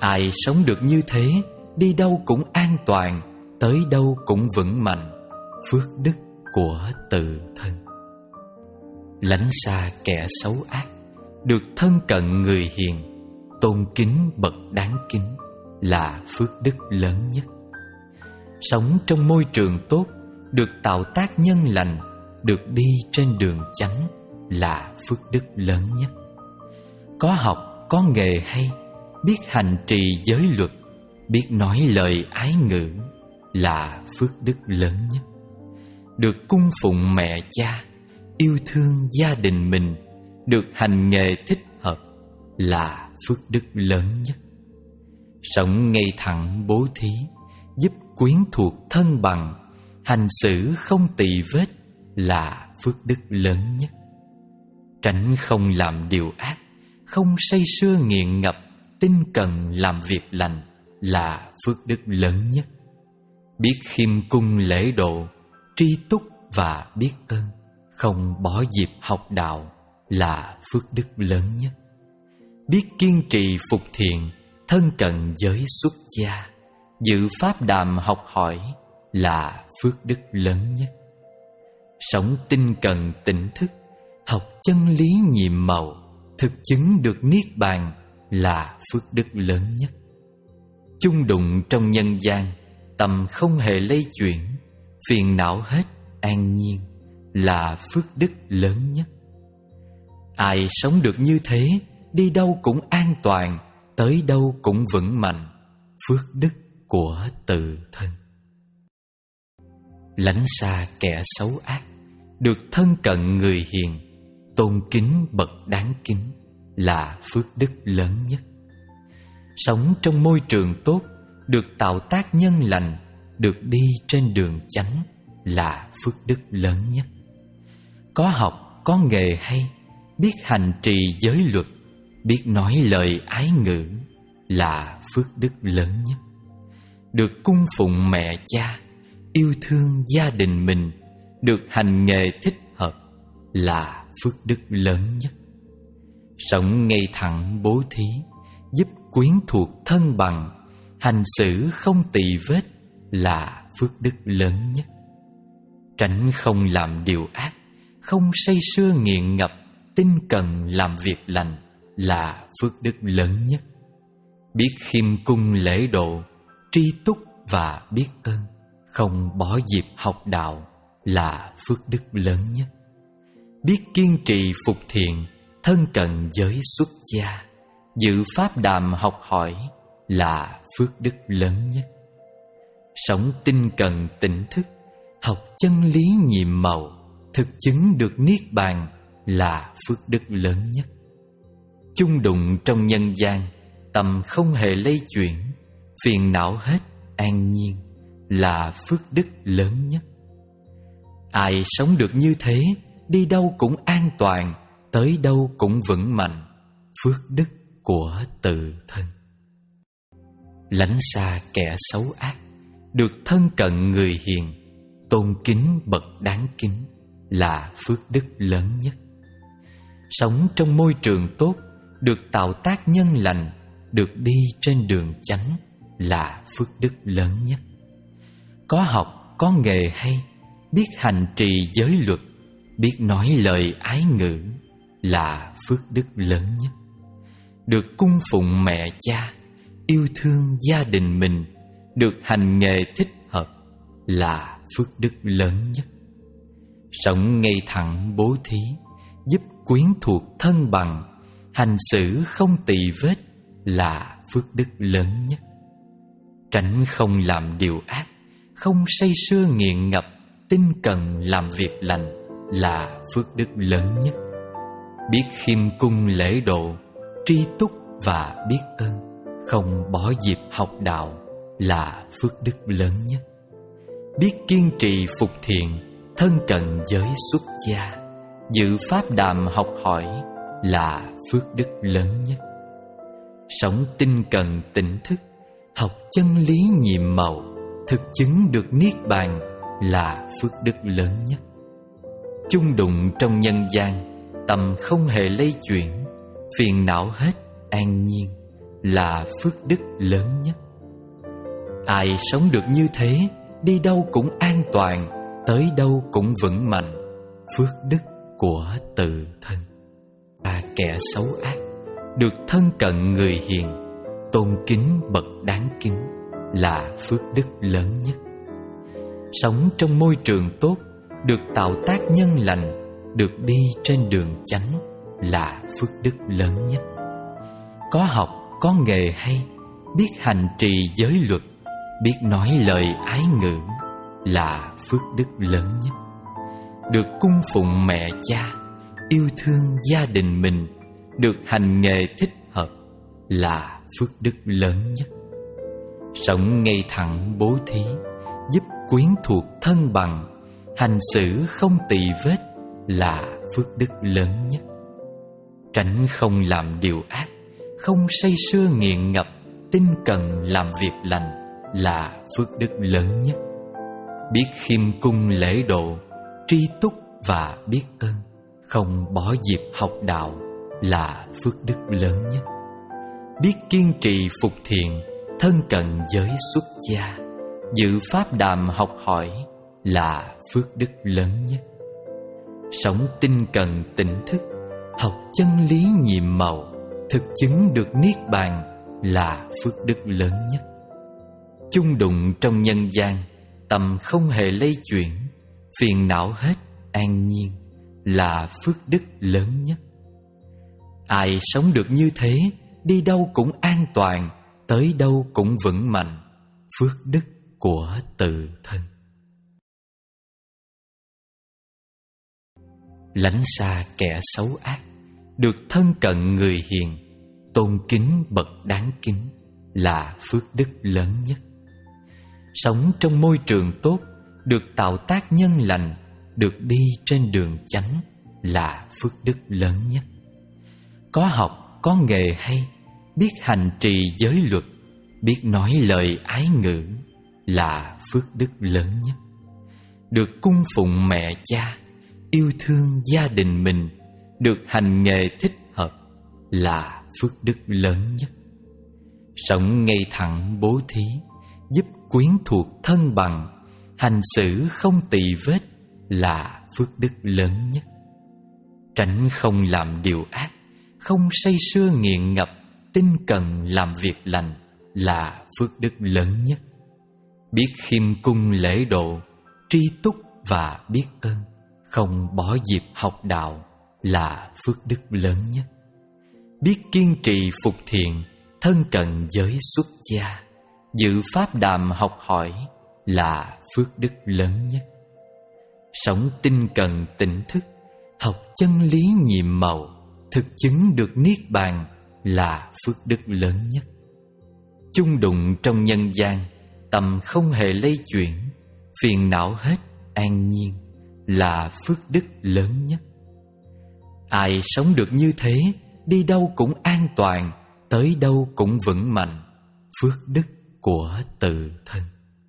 Ai sống được như thế, đi đâu cũng an toàn, tới đâu cũng vững mạnh, phước đức của tự thân. Lánh xa kẻ xấu ác, được thân cận người hiền, tôn kính bậc đáng kính là phước đức lớn nhất. Sống trong môi trường tốt, được tạo tác nhân lành, được đi trên đường chánh là phước đức lớn nhất. Có học, có nghề hay, biết hành trì giới luật, biết nói lời ái ngữ là phước đức lớn nhất. Được cung phụng mẹ cha, yêu thương gia đình mình, được hành nghề thích hợp là phước đức lớn nhất. Sống ngay thẳng bố thí, giúp quyến thuộc thân bằng, hành xử không tỳ vết là phước đức lớn nhất. Tránh không làm điều ác, không say sưa nghiện ngập, tinh cần làm việc lành là phước đức lớn nhất. Biết khiêm cung lễ độ, tri túc và biết ơn, không bỏ dịp học đạo là phước đức lớn nhất. Biết kiên trì phục thiện, thân cận giới xuất gia, giữ pháp đàm học hỏi là phước đức lớn nhất. Sống tinh cần tỉnh thức, học chân lý nhiệm màu, thực chứng được niết bàn là phước đức lớn nhất. Chung đụng trong nhân gian, tâm không hề lay chuyển, phiền não hết an nhiên là phước đức lớn nhất. Ai sống được như thế, đi đâu cũng an toàn, tới đâu cũng vững mạnh, phước đức của tự thân. Lánh xa kẻ xấu ác, được thân cận người hiền, tôn kính bậc đáng kính là phước đức lớn nhất. Sống trong môi trường tốt, được tạo tác nhân lành, được đi trên đường chánh là phước đức lớn nhất. Có học, có nghề hay, biết hành trì giới luật, biết nói lời ái ngữ là phước đức lớn nhất. Được cung phụng mẹ cha, yêu thương gia đình mình, được hành nghề thích hợp là phước đức lớn nhất. Sống ngay thẳng bố thí, giúp quyến thuộc thân bằng, hành xử không tỳ vết là phước đức lớn nhất. Tránh không làm điều ác, không say sưa nghiện ngập, tinh cần làm việc lành là phước đức lớn nhất. Biết khiêm cung lễ độ, tri túc và biết ơn, không bỏ dịp học đạo là phước đức lớn nhất. Biết kiên trì phục thiện, thân cận giới xuất gia, giữ pháp đàm học hỏi là phước đức lớn nhất. Sống tinh cần tỉnh thức, học chân lý nhiệm màu, thực chứng được niết bàn là phước đức lớn nhất. Chung đụng trong nhân gian, tâm không hề lay chuyển, phiền não hết an nhiên là phước đức lớn nhất. Ai sống được như thế, đi đâu cũng an toàn, tới đâu cũng vững mạnh, phước đức của tự thân. Lánh xa kẻ xấu ác, được thân cận người hiền, tôn kính bậc đáng kính là phước đức lớn nhất. Sống trong môi trường tốt, được tạo tác nhân lành, được đi trên đường chánh là phước đức lớn nhất. Có học, có nghề hay, biết hành trì giới luật, biết nói lời ái ngữ là phước đức lớn nhất. Được cung phụng mẹ cha, yêu thương gia đình mình, được hành nghề thích hợp là phước đức lớn nhất. Sống ngay thẳng bố thí, giúp quyến thuộc thân bằng, hành xử không tỳ vết là phước đức lớn nhất. Tránh không làm điều ác, không say sưa nghiện ngập, tinh cần làm việc lành là phước đức lớn nhất. Biết khiêm cung lễ độ, tri túc và biết ơn, không bỏ dịp học đạo là phước đức lớn nhất. Biết kiên trì phục thiện, thân cận giới xuất gia, giữ pháp đàm học hỏi là phước đức lớn nhất. Sống tinh cần tỉnh thức, học chân lý nhiệm màu, thực chứng được niết bàn là phước đức lớn nhất. Chung đụng trong nhân gian, tâm không hề lay chuyển, phiền não hết an nhiên là phước đức lớn nhất. Ai sống được như thế, đi đâu cũng an toàn, tới đâu cũng vững mạnh, phước đức của tự thân. Kẻ xấu ác được thân cận người hiền, tôn kính bậc đáng kính là phước đức lớn nhất. Sống trong môi trường tốt, được tạo tác nhân lành, được đi trên đường chánh là phước đức lớn nhất. Có học, có nghề hay, biết hành trì giới luật, biết nói lời ái ngữ là phước đức lớn nhất. Được cung phụng mẹ cha, yêu thương gia đình mình, được hành nghề thích hợp là phước đức lớn nhất. Sống ngay thẳng bố thí, giúp quyến thuộc thân bằng, hành xử không tỳ vết là phước đức lớn nhất. Tránh không làm điều ác, không say sưa nghiện ngập, tinh cần làm việc lành là phước đức lớn nhất. Biết khiêm cung lễ độ, tri túc và biết ơn, không bỏ dịp học đạo là phước đức lớn nhất. Biết kiên trì phục thiện, thân cận giới xuất gia, giữ pháp đàm học hỏi là phước đức lớn nhất. Sống tinh cần tỉnh thức, học chân lý nhiệm màu, thực chứng được niết bàn là phước đức lớn nhất. Chung đụng trong nhân gian, tâm không hề lay chuyển, phiền não hết an nhiên là phước đức lớn nhất. Ai sống được như thế, đi đâu cũng an toàn, tới đâu cũng vững mạnh, phước đức của tự thân. Lánh xa kẻ xấu ác, được thân cận người hiền, tôn kính bậc đáng kính là phước đức lớn nhất. Sống trong môi trường tốt, được tạo tác nhân lành, được đi trên đường chánh là phước đức lớn nhất. Có học, có nghề hay, biết hành trì giới luật, biết nói lời ái ngữ là phước đức lớn nhất. Được cung phụng mẹ cha, yêu thương gia đình mình, được hành nghề thích hợp là phước đức lớn nhất. Sống ngay thẳng bố thí, giúp quyến thuộc thân bằng, hành xử không tỳ vết là phước đức lớn nhất. Tránh không làm điều ác, không say sưa nghiện ngập, tinh cần làm việc lành là phước đức lớn nhất. Biết khiêm cung lễ độ, tri túc và biết ơn, không bỏ dịp học đạo là phước đức lớn nhất. Biết kiên trì phục thiện, thân cận giới xuất gia, giữ pháp đàm học hỏi là phước đức lớn nhất. Sống tinh cần tỉnh thức, học chân lý nhiệm màu, thực chứng được niết bàn là phước đức lớn nhất. Chung đụng trong nhân gian, tâm không hề lay chuyển, phiền não hết an nhiên là phước đức lớn nhất. Ai sống được như thế, đi đâu cũng an toàn, tới đâu cũng vững mạnh, phước đức của tự thân.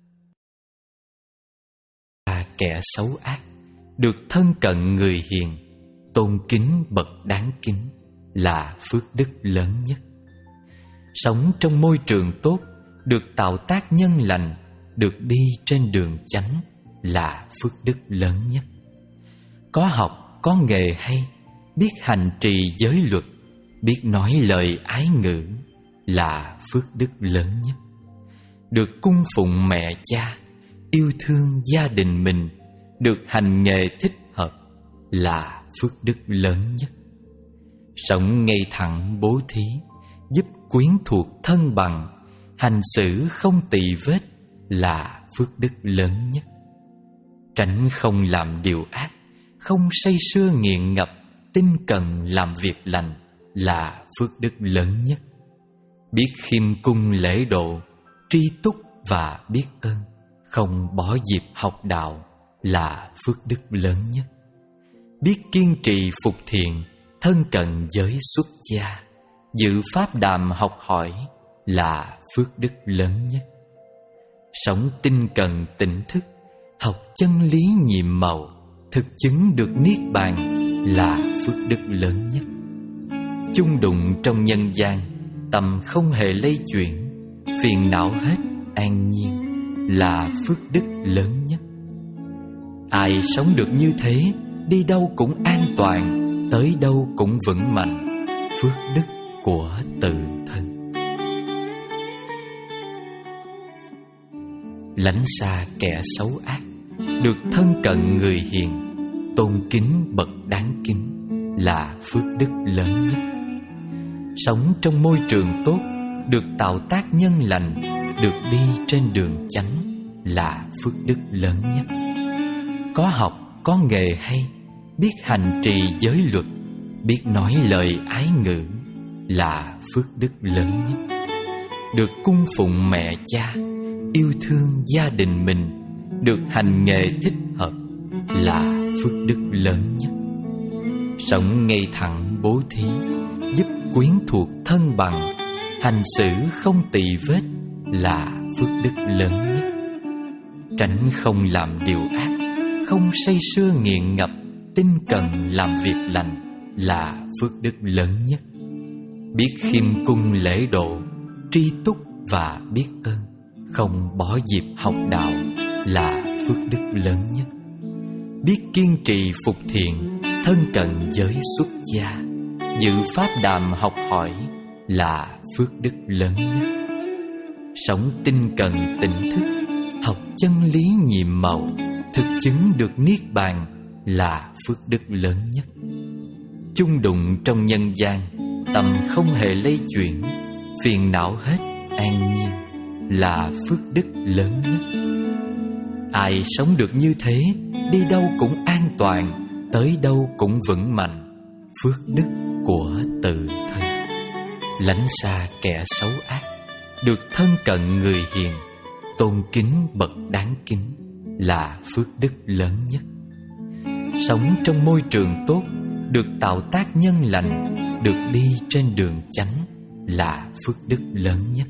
Kẻ xấu ác, được thân cận người hiền, tôn kính bậc đáng kính là phước đức lớn nhất. Sống trong môi trường tốt, được tạo tác nhân lành, được đi trên đường chánh là phước đức lớn nhất. Có học, có nghề hay, biết hành trì giới luật, biết nói lời ái ngữ là phước đức lớn nhất. Được cung phụng mẹ cha, yêu thương gia đình mình, được hành nghề thích hợp là phước đức lớn nhất. Sống ngay thẳng bố thí, giúp quyến thuộc thân bằng, hành xử không tỳ vết là phước đức lớn nhất. Tránh không làm điều ác, không say sưa nghiện ngập, tinh cần làm việc lành là phước đức lớn nhất. Biết khiêm cung lễ độ, tri túc và biết ơn, không bỏ dịp học đạo là phước đức lớn nhất. Biết kiên trì phục thiện, thân cận giới xuất gia, giữ pháp đàm học hỏi là phước đức lớn nhất. Sống tinh cần tỉnh thức, học chân lý nhiệm màu, thực chứng được niết bàn là phước đức lớn nhất. Chung đụng trong nhân gian, tâm không hề lay chuyển, phiền não hết an nhiên, là phước đức lớn nhất. Ai sống được như thế, đi đâu cũng an toàn, tới đâu cũng vững mạnh, phước đức của tự thân. Lánh xa kẻ xấu ác, được thân cận người hiền, tôn kính bậc đáng kính, là phước đức lớn nhất. Sống trong môi trường tốt, được tạo tác nhân lành, được đi trên đường chánh, là phước đức lớn nhất. Có học, có nghề hay, biết hành trì giới luật, biết nói lời ái ngữ, là phước đức lớn nhất. Được cung phụng mẹ cha, yêu thương gia đình mình, được hành nghề thích hợp, là phước đức lớn nhất. Sống ngay thẳng bố thí, giúp quyến thuộc thân bằng, hành xử không tỳ vết, là phước đức lớn nhất. Tránh không làm điều ác, không say sưa nghiện ngập, tinh cần làm việc lành, là phước đức lớn nhất. Biết khiêm cung lễ độ, tri túc và biết ơn, không bỏ dịp học đạo, là phước đức lớn nhất. Biết kiên trì phục thiện, thân cận giới xuất gia, giữ pháp đàm học hỏi, là phước đức lớn nhất. Sống tinh cần tỉnh thức, học chân lý nhiệm màu, thực chứng được niết bàn, là phước đức lớn nhất. Chung đụng trong nhân gian, tâm không hề lay chuyển, phiền não hết an nhiên, là phước đức lớn nhất. Ai sống được như thế, đi đâu cũng an toàn, tới đâu cũng vững mạnh, phước đức của tự thân. Lánh xa kẻ xấu ác, được thân cận người hiền, tôn kính bậc đáng kính, là phước đức lớn nhất. Sống trong môi trường tốt, được tạo tác nhân lành, được đi trên đường chánh, là phước đức lớn nhất.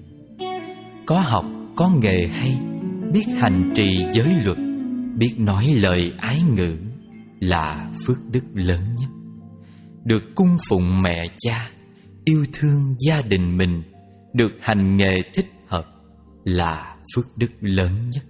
Có học, có nghề hay, biết hành trì giới luật, biết nói lời ái ngữ, là phước đức lớn nhất. Được cung phụng mẹ cha, yêu thương gia đình mình, được hành nghề thích hợp, là phước đức lớn nhất.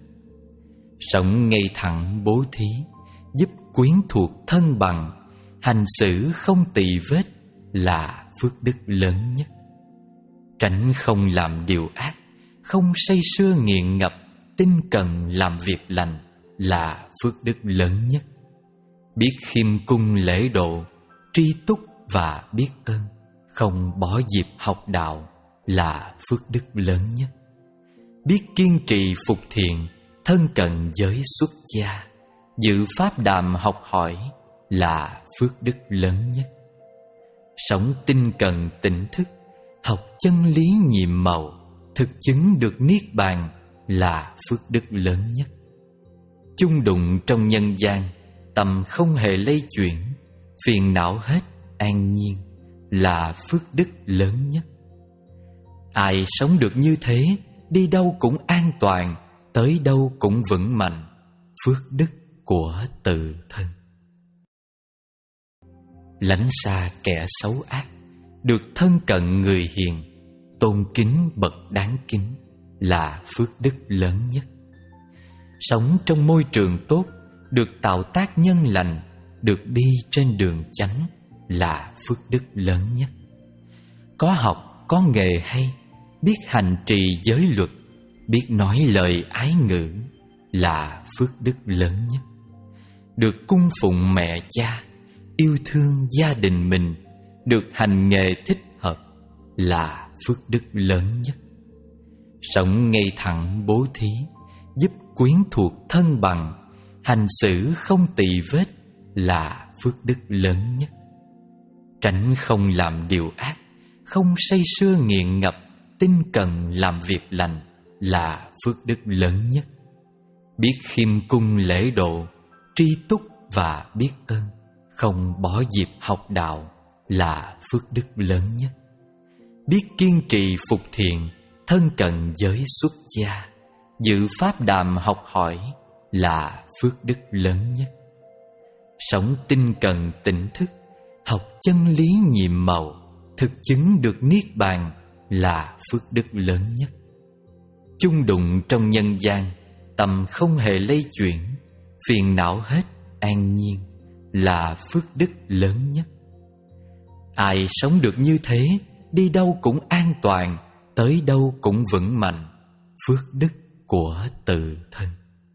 Sống ngay thẳng bố thí, giúp quyến thuộc thân bằng, hành xử không tỳ vết, là phước đức lớn nhất. Tránh không làm điều ác, không say sưa nghiện ngập, tinh cần làm việc lành, là phước đức lớn nhất. Biết khiêm cung lễ độ, tri túc và biết ơn, không bỏ dịp học đạo, là phước đức lớn nhất. Biết kiên trì phục thiện, thân cận giới xuất gia, giữ pháp đàm học hỏi, là phước đức lớn nhất. Sống tinh cần tỉnh thức, học chân lý nhiệm màu, thực chứng được niết bàn, là phước đức lớn nhất. Chung đụng trong nhân gian, tâm không hề lay chuyển, phiền não hết an nhiên, là phước đức lớn nhất. Ai sống được như thế, đi đâu cũng an toàn, tới đâu cũng vững mạnh, phước đức của tự thân. Lánh xa kẻ xấu ác, được thân cận người hiền, tôn kính bậc đáng kính, là phước đức lớn nhất. Sống trong môi trường tốt, được tạo tác nhân lành, được đi trên đường chánh, là phước đức lớn nhất. Có học, có nghề hay, biết hành trì giới luật, biết nói lời ái ngữ, là phước đức lớn nhất. Được cung phụng mẹ cha, yêu thương gia đình mình, được hành nghề thích hợp, là phước đức lớn nhất. Sống ngay thẳng bố thí, giúp quyến thuộc thân bằng, hành xử không tỳ vết, là phước đức lớn nhất. Tránh không làm điều ác, không say sưa nghiện ngập, tinh cần làm việc lành, là phước đức lớn nhất. Biết khiêm cung lễ độ, tri túc và biết ơn, không bỏ dịp học đạo, là phước đức lớn nhất. Biết kiên trì phục thiện, thân cận giới xuất gia, giữ pháp đàm học hỏi, là phước đức lớn nhất. Sống tinh cần tỉnh thức, học chân lý nhiệm màu, thực chứng được niết bàn, là phước đức lớn nhất. Chung đụng trong nhân gian, tâm không hề lay chuyển, phiền não hết an nhiên là phước đức lớn nhất. Ai sống được như thế, đi đâu cũng an toàn, tới đâu cũng vững mạnh, phước đức của tự thân.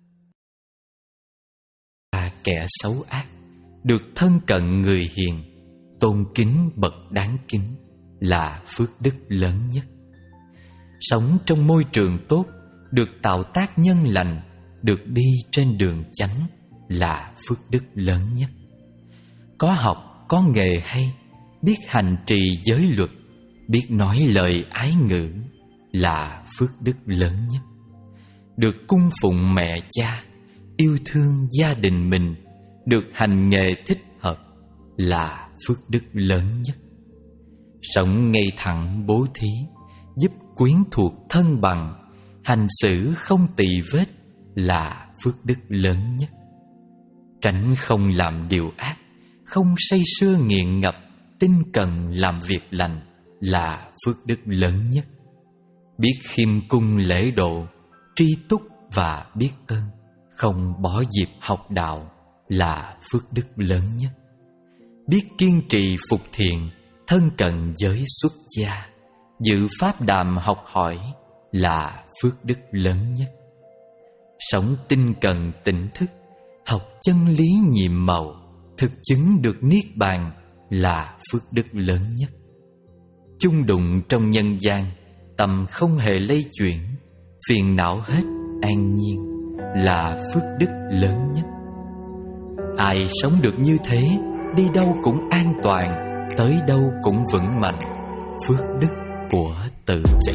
Kẻ xấu ác được thân cận người hiền, tôn kính bậc đáng kính là phước đức lớn nhất. Sống trong môi trường tốt, được tạo tác nhân lành, được đi trên đường chánh là phước đức lớn nhất. Có học, có nghề hay, biết hành trì giới luật, biết nói lời ái ngữ là phước đức lớn nhất. Được cung phụng mẹ cha, yêu thương gia đình mình, được hành nghề thích hợp là phước đức lớn nhất. Sống ngay thẳng bố thí, giúp quyến thuộc thân bằng, hành xử không tỳ vết là phước đức lớn nhất. Tránh không làm điều ác, không say sưa nghiện ngập, tinh cần làm việc lành là phước đức lớn nhất. Biết khiêm cung lễ độ, tri túc và biết ơn, không bỏ dịp học đạo là phước đức lớn nhất. Biết kiên trì phục thiện, thân cận giới xuất gia, giữ pháp đàm học hỏi là phước đức lớn nhất. Sống tinh cần tỉnh thức, học chân lý nhiệm màu, thực chứng được niết bàn là phước đức lớn nhất. Chung đụng trong nhân gian, tâm không hề lay chuyển, phiền não hết an nhiên là phước đức lớn nhất. Ai sống được như thế, đi đâu cũng an toàn, tới đâu cũng vững mạnh, phước đức của tự thân.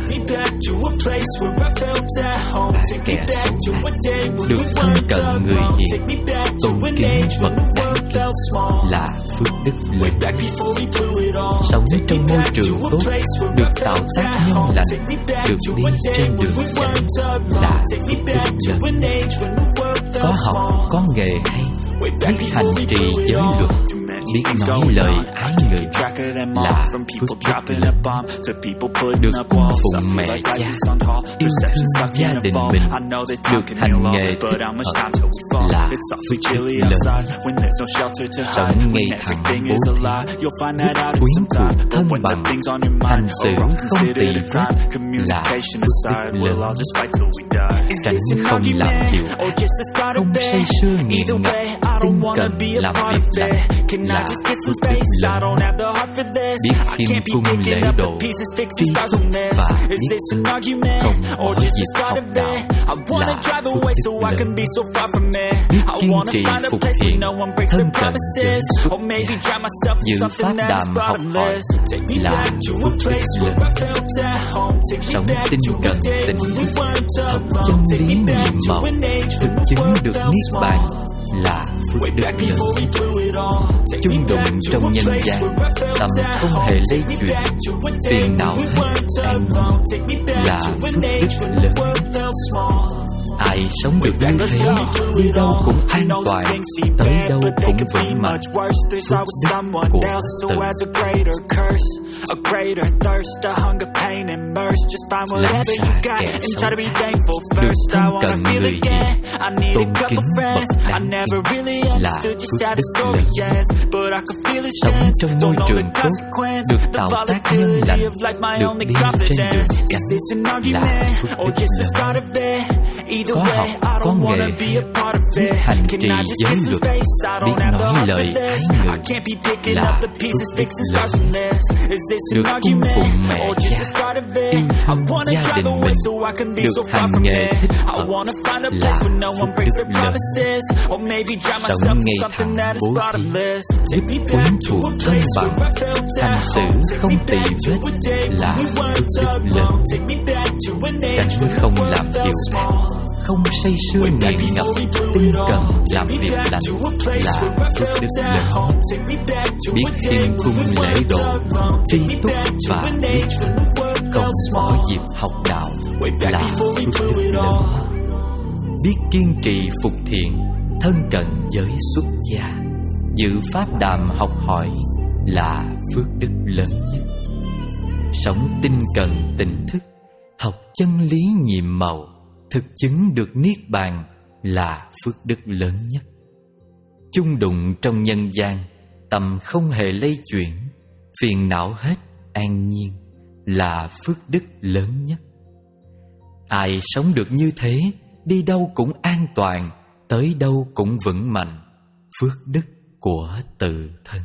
Kẻ xấu ác được thân cận người hiền, tôn kính bậc đáng kính là phước đức lớn nhất. Sống trong môi trường tốt, được tạo tác nhân lành, được đi trên đường chánh là phước đức lớn nhất. Có học, có nghề hay, biết hành trì giới luật, biết nói lời ái ngữ là phước đức lớn. Được cung phụng mẹ cha, yêu thương gia đình mình, được hành nghề thích hợp là phước đức lớn. Sống ngay thẳng bố thí, biết quyến thuộc thân bằng, hành xử không tỳ vết là phước đức lớn. Tránh không làm điều ác, không say sưa nghiện ngập, tinh cần làm việc lành là phước đức lớn. Biết khiêm cung lễ độ, tri túc và biết ơn, không bỏ dịp học đạo là phước đức lớn. Biết kiên trì phục thiện, thân cận giới xuất gia, giữ pháp đàm học hỏi là phước đức lớn. Sống tinh cần tỉnh thức, học chân lý nhiệm màu, thực chứng được niết bàn là phước đức lớn. Chung đụng trong nhân gian, tâm không hề lay chuyển, phiền não hết an nhiên là phước đức lớn. Ai sống được như thế, đi đâu cũng an toàn, tới đâu cũng vững mạnh, phước đức của tự. Lánh xa kẻ xấu ác, được thân cận người hiền, tôn kính bậc đáng kính là phước đức lớn. Sống trong môi trường tốt, được tạo tác nhân lành, được đi trên đường chánh là phước đức lớn. Có học, có nghề hay, biết hành trì giới luật, biết nói lời ái ngữ là phước đức lớn. Được cung phụng mẹ cha, yêu thương gia đình mình, được hành nghề thích hợp là phước đức lớn. Sống ngay thẳng bố thí, giúp quyến thuộc thân bằng, hành xử không tỳ vết là phước đức lớn. Tránh không làm điều ác, không say sưa nghiện ngập, tinh cần làm việc lành là phước đức lớn. Biết khiêm cung lễ độ, tri túc và biết ơn, không bỏ dịp học đạo là phước đức lớn. Biết kiên trì phục thiện, thân cận giới xuất gia, giữ pháp đàm học hỏi là phước đức lớn nhất. sống tinh cần tỉnh thức, học chân lý nhiệm màu, thực chứng được niết bàn là phước đức lớn nhất. Chung đụng trong nhân gian, tâm không hề lay chuyển, phiền não hết an nhiên là phước đức lớn nhất. Ai sống được như thế, đi đâu cũng an toàn, tới đâu cũng vững mạnh, phước đức của tự thân.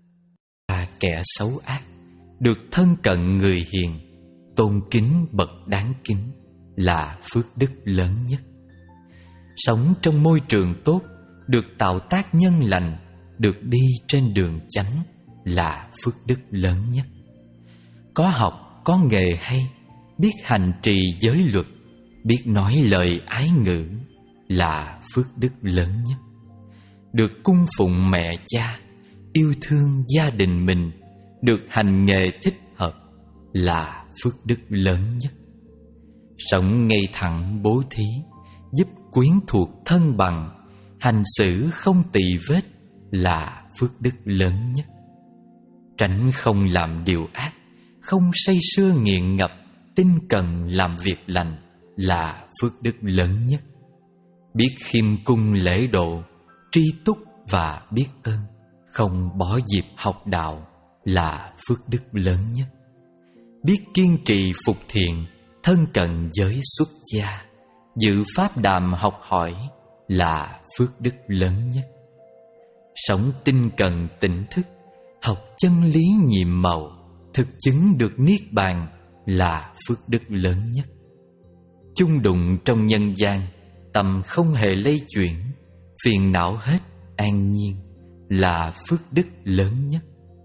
Kẻ xấu ác được thân cận người hiền, tôn kính bậc đáng kính là phước đức lớn nhất. Sống trong môi trường tốt, được tạo tác nhân lành, được đi trên đường chánh là phước đức lớn nhất. Có học, có nghề hay, biết hành trì giới luật, biết nói lời ái ngữ là phước đức lớn nhất. Được cung phụng mẹ cha, yêu thương gia đình mình, được hành nghề thích hợp là phước đức lớn nhất. Sống ngay thẳng bố thí, giúp quyến thuộc thân bằng, hành xử không tỳ vết là phước đức lớn nhất. Tránh không làm điều ác, không say sưa nghiện ngập, tinh cần làm việc lành là phước đức lớn nhất. Biết khiêm cung lễ độ, tri túc và biết ơn, không bỏ dịp học đạo là phước đức lớn nhất. Biết kiên trì phục thiện, thân cận giới xuất gia, giữ pháp đàm học hỏi là phước đức lớn nhất. Sống tinh cần tỉnh thức, học chân lý nhiệm màu, thực chứng được niết bàn là phước đức lớn nhất. Chung đụng trong nhân gian, tâm không hề lay chuyển, phiền não hết an nhiên là phước đức lớn nhất.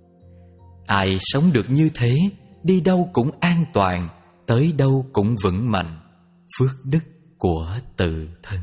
Ai sống được như thế, đi đâu cũng an toàn, tới đâu cũng vững mạnh, phước đức của tự thân.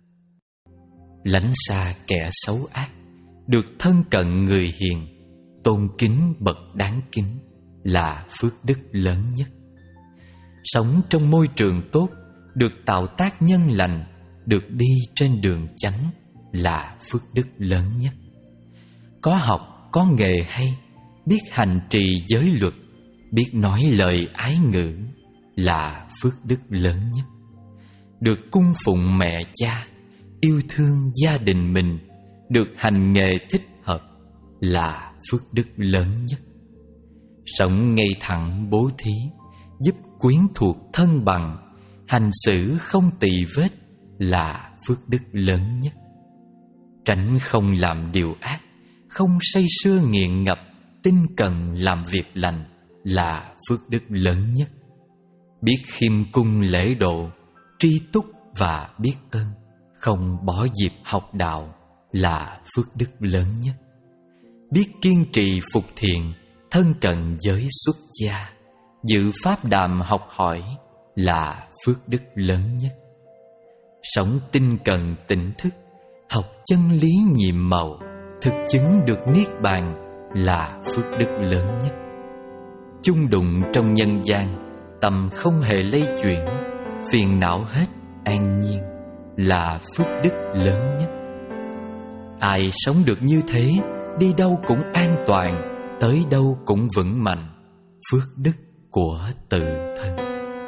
Lánh xa kẻ xấu ác, được thân cận người hiền, tôn kính bậc đáng kính là phước đức lớn nhất. Sống trong môi trường tốt, được tạo tác nhân lành, được đi trên đường chánh là phước đức lớn nhất. Có học, có nghề hay, biết hành trì giới luật, biết nói lời ái ngữ là phước đức lớn nhất. Được cung phụng mẹ cha, yêu thương gia đình mình, được hành nghề thích hợp là phước đức lớn nhất. Sống ngay thẳng bố thí, giúp quyến thuộc thân bằng, hành xử không tỳ vết là phước đức lớn nhất. Tránh không làm điều ác, không say sưa nghiện ngập, tinh cần làm việc lành là phước đức lớn nhất. Biết khiêm cung lễ độ, tri túc và biết ơn, không bỏ dịp học đạo là phước đức lớn nhất. Biết kiên trì phục thiện, thân cận giới xuất gia, giữ pháp đàm học hỏi là phước đức lớn nhất. Sống tinh cần tỉnh thức, học chân lý nhiệm màu, thực chứng được niết bàn là phước đức lớn nhất. Chung đụng trong nhân gian, tâm không hề lay chuyển, phiền não hết an nhiên là phước đức lớn nhất. Ai sống được như thế, đi đâu cũng an toàn, tới đâu cũng vững mạnh, phước đức của tự thân.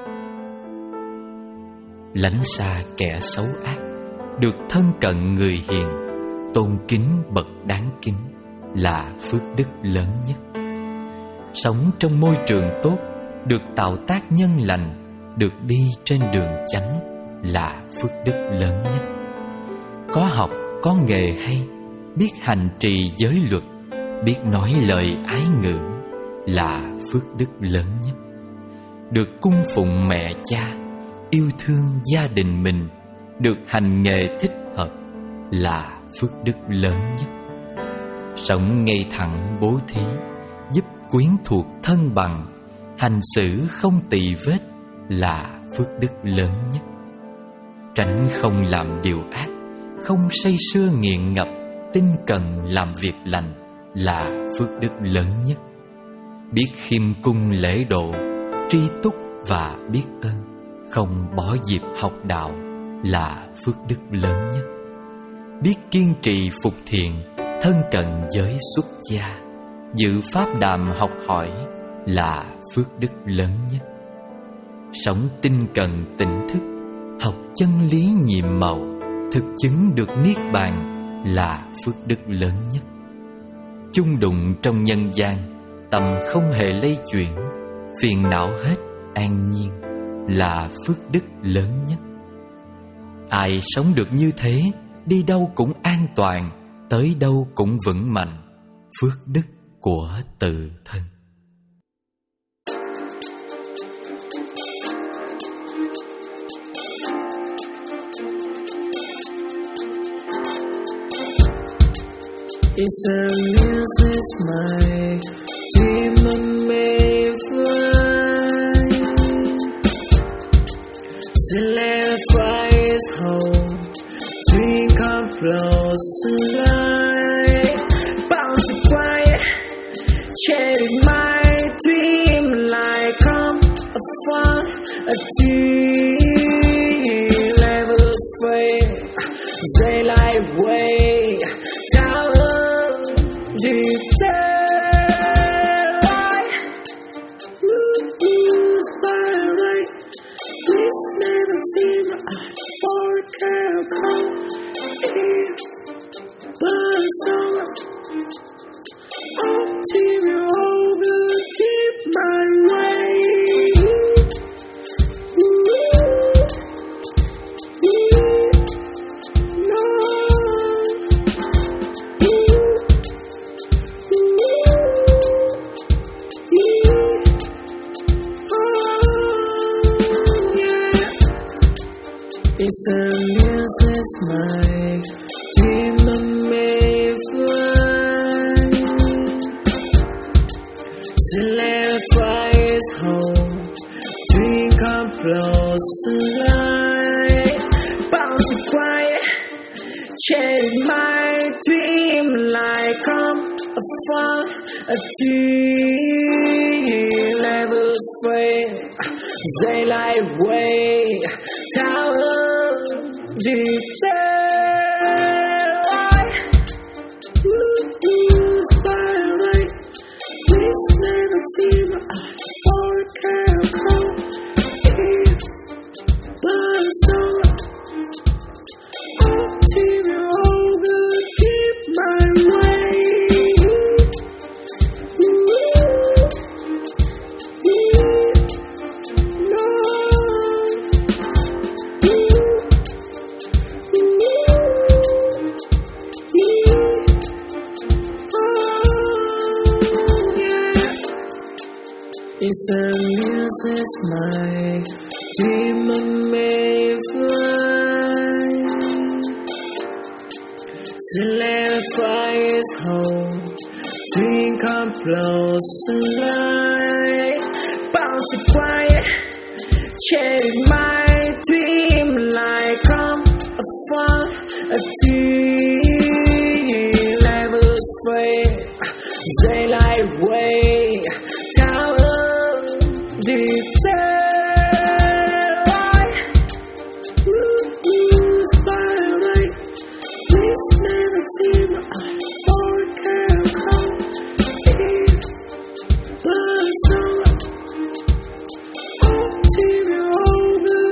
Lánh xa kẻ xấu ác, được thân cận người hiền, tôn kính bậc đáng kính là phước đức lớn nhất. Sống trong môi trường tốt, được tạo tác nhân lành, được đi trên đường chánh là phước đức lớn nhất. Có học, có nghề hay, biết hành trì giới luật, biết nói lời ái ngữ là phước đức lớn nhất. Được cung phụng mẹ cha, yêu thương gia đình mình, được hành nghề thích hợp là phước đức lớn nhất. Sống ngay thẳng bố thí, giúp quyến thuộc thân bằng, hành xử không tỳ vết là phước đức lớn nhất. Tránh không làm điều ác, không say sưa nghiện ngập, tinh cần làm việc lành là phước đức lớn nhất. Biết khiêm cung lễ độ, tri túc và biết ơn, không bỏ dịp học đạo là phước đức lớn nhất. Biết kiên trì phục thiện, thân cận giới xuất gia, giữ pháp đàm học hỏi là phước đức lớn nhất. Sống tinh cần tỉnh thức, học chân lý nhiệm màu, thực chứng được niết bàn là phước đức lớn nhất. Chung đụng trong nhân gian, tâm không hề lay chuyển, phiền não hết an nhiên là phước đức lớn nhất. Ai sống được như thế, đi đâu cũng an toàn, tới đâu cũng vững mạnh, phước đức của tự thân. It's a music my demon may fly. Solidify his home, dream come close alive. Bounce quiet, chasing my dream like come afar. A dream levels fade, they like way. Deep light, lose by right. Please never see my forecast come in. But so ulterior over keep my way. It's a music's my demon may fly. Solidify his home, dream come close alive. Bounce quiet, chasing my dream like come afar. A dream levels fade, they like way. Deep light, lose by right. Please never see my forecast come in. But so ulterior over keep my way. It's a music's my demon may fly. Solidify his home, dream come close alive. Bounce quiet, chasing my dream like come afar. A dream levels fade, they like way. Deep light, lose by right. Please never see my forecast come in. But so ulterior over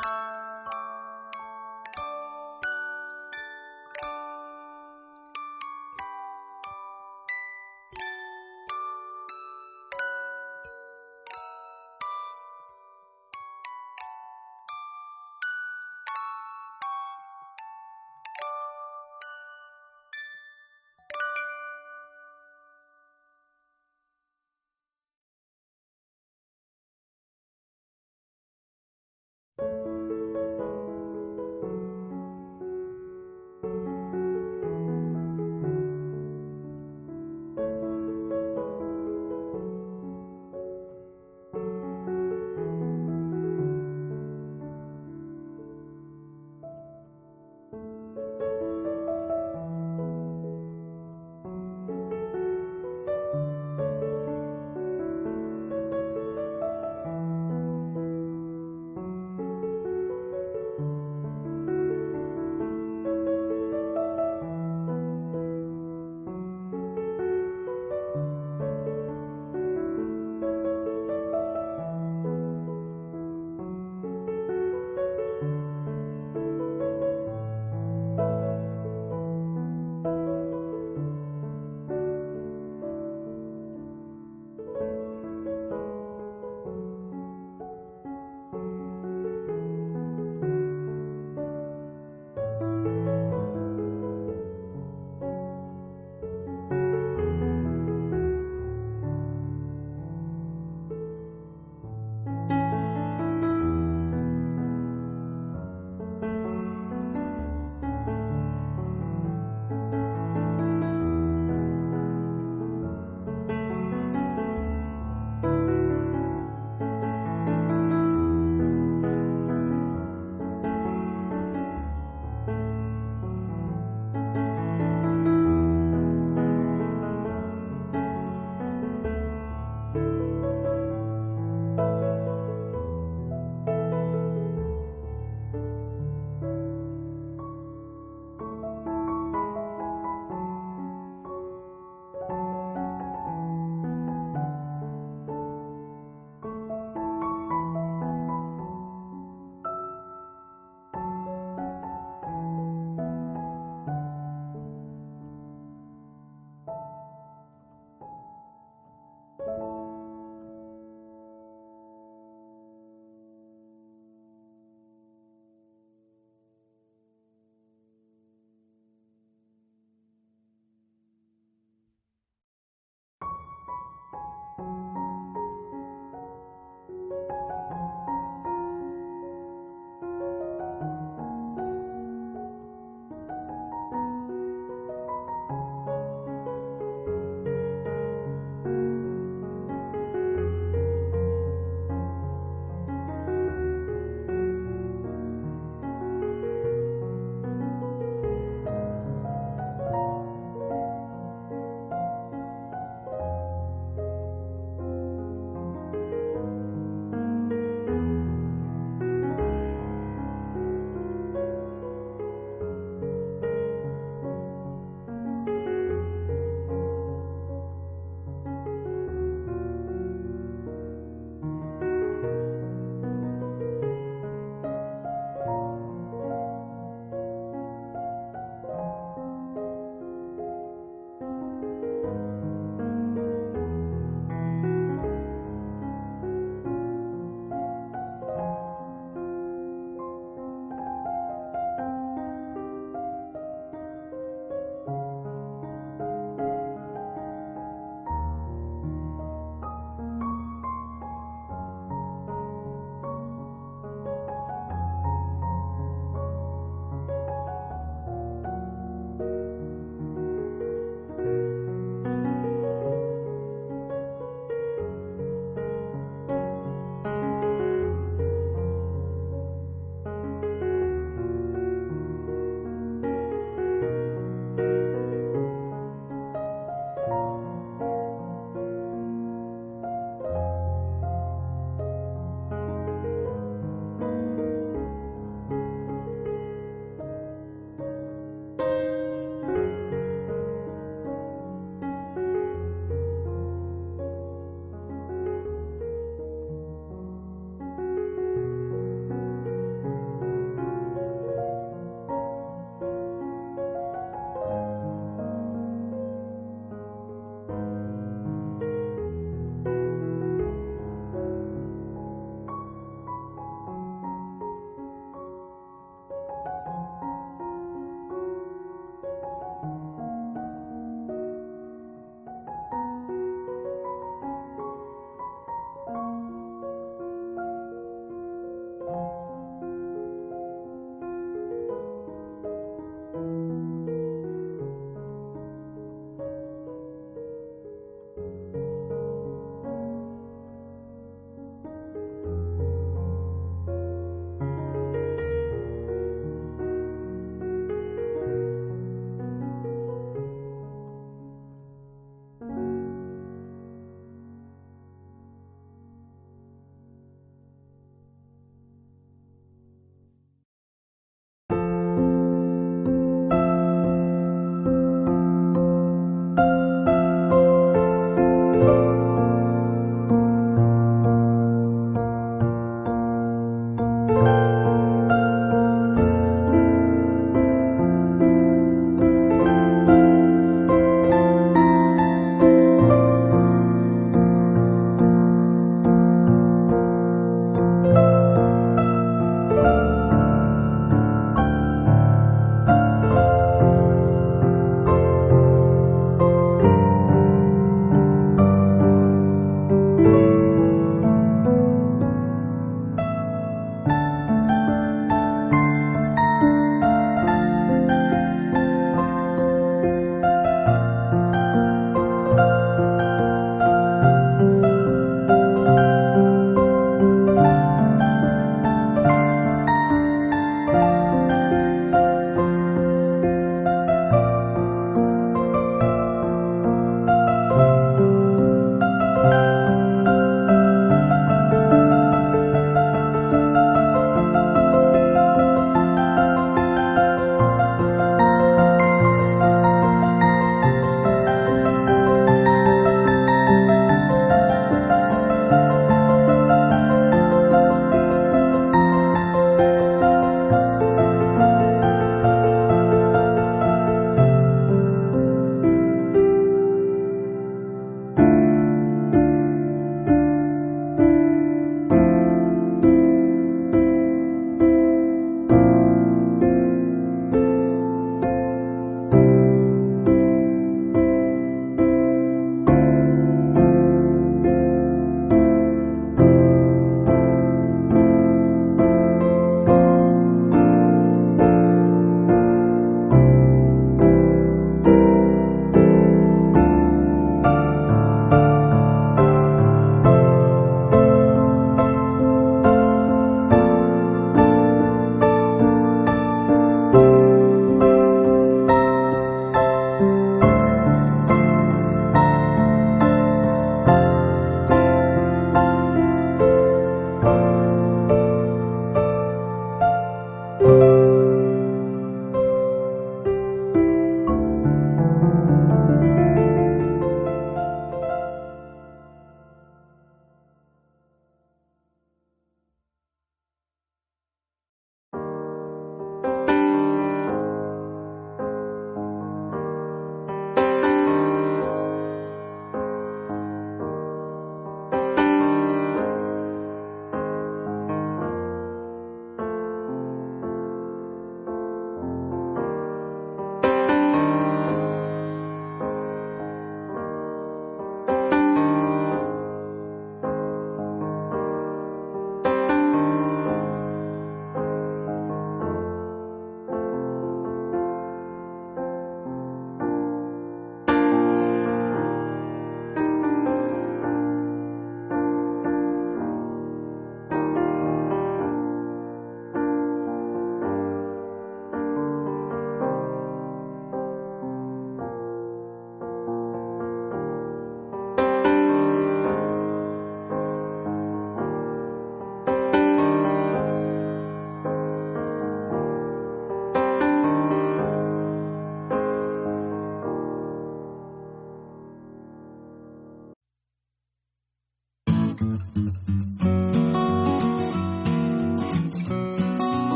Thank you.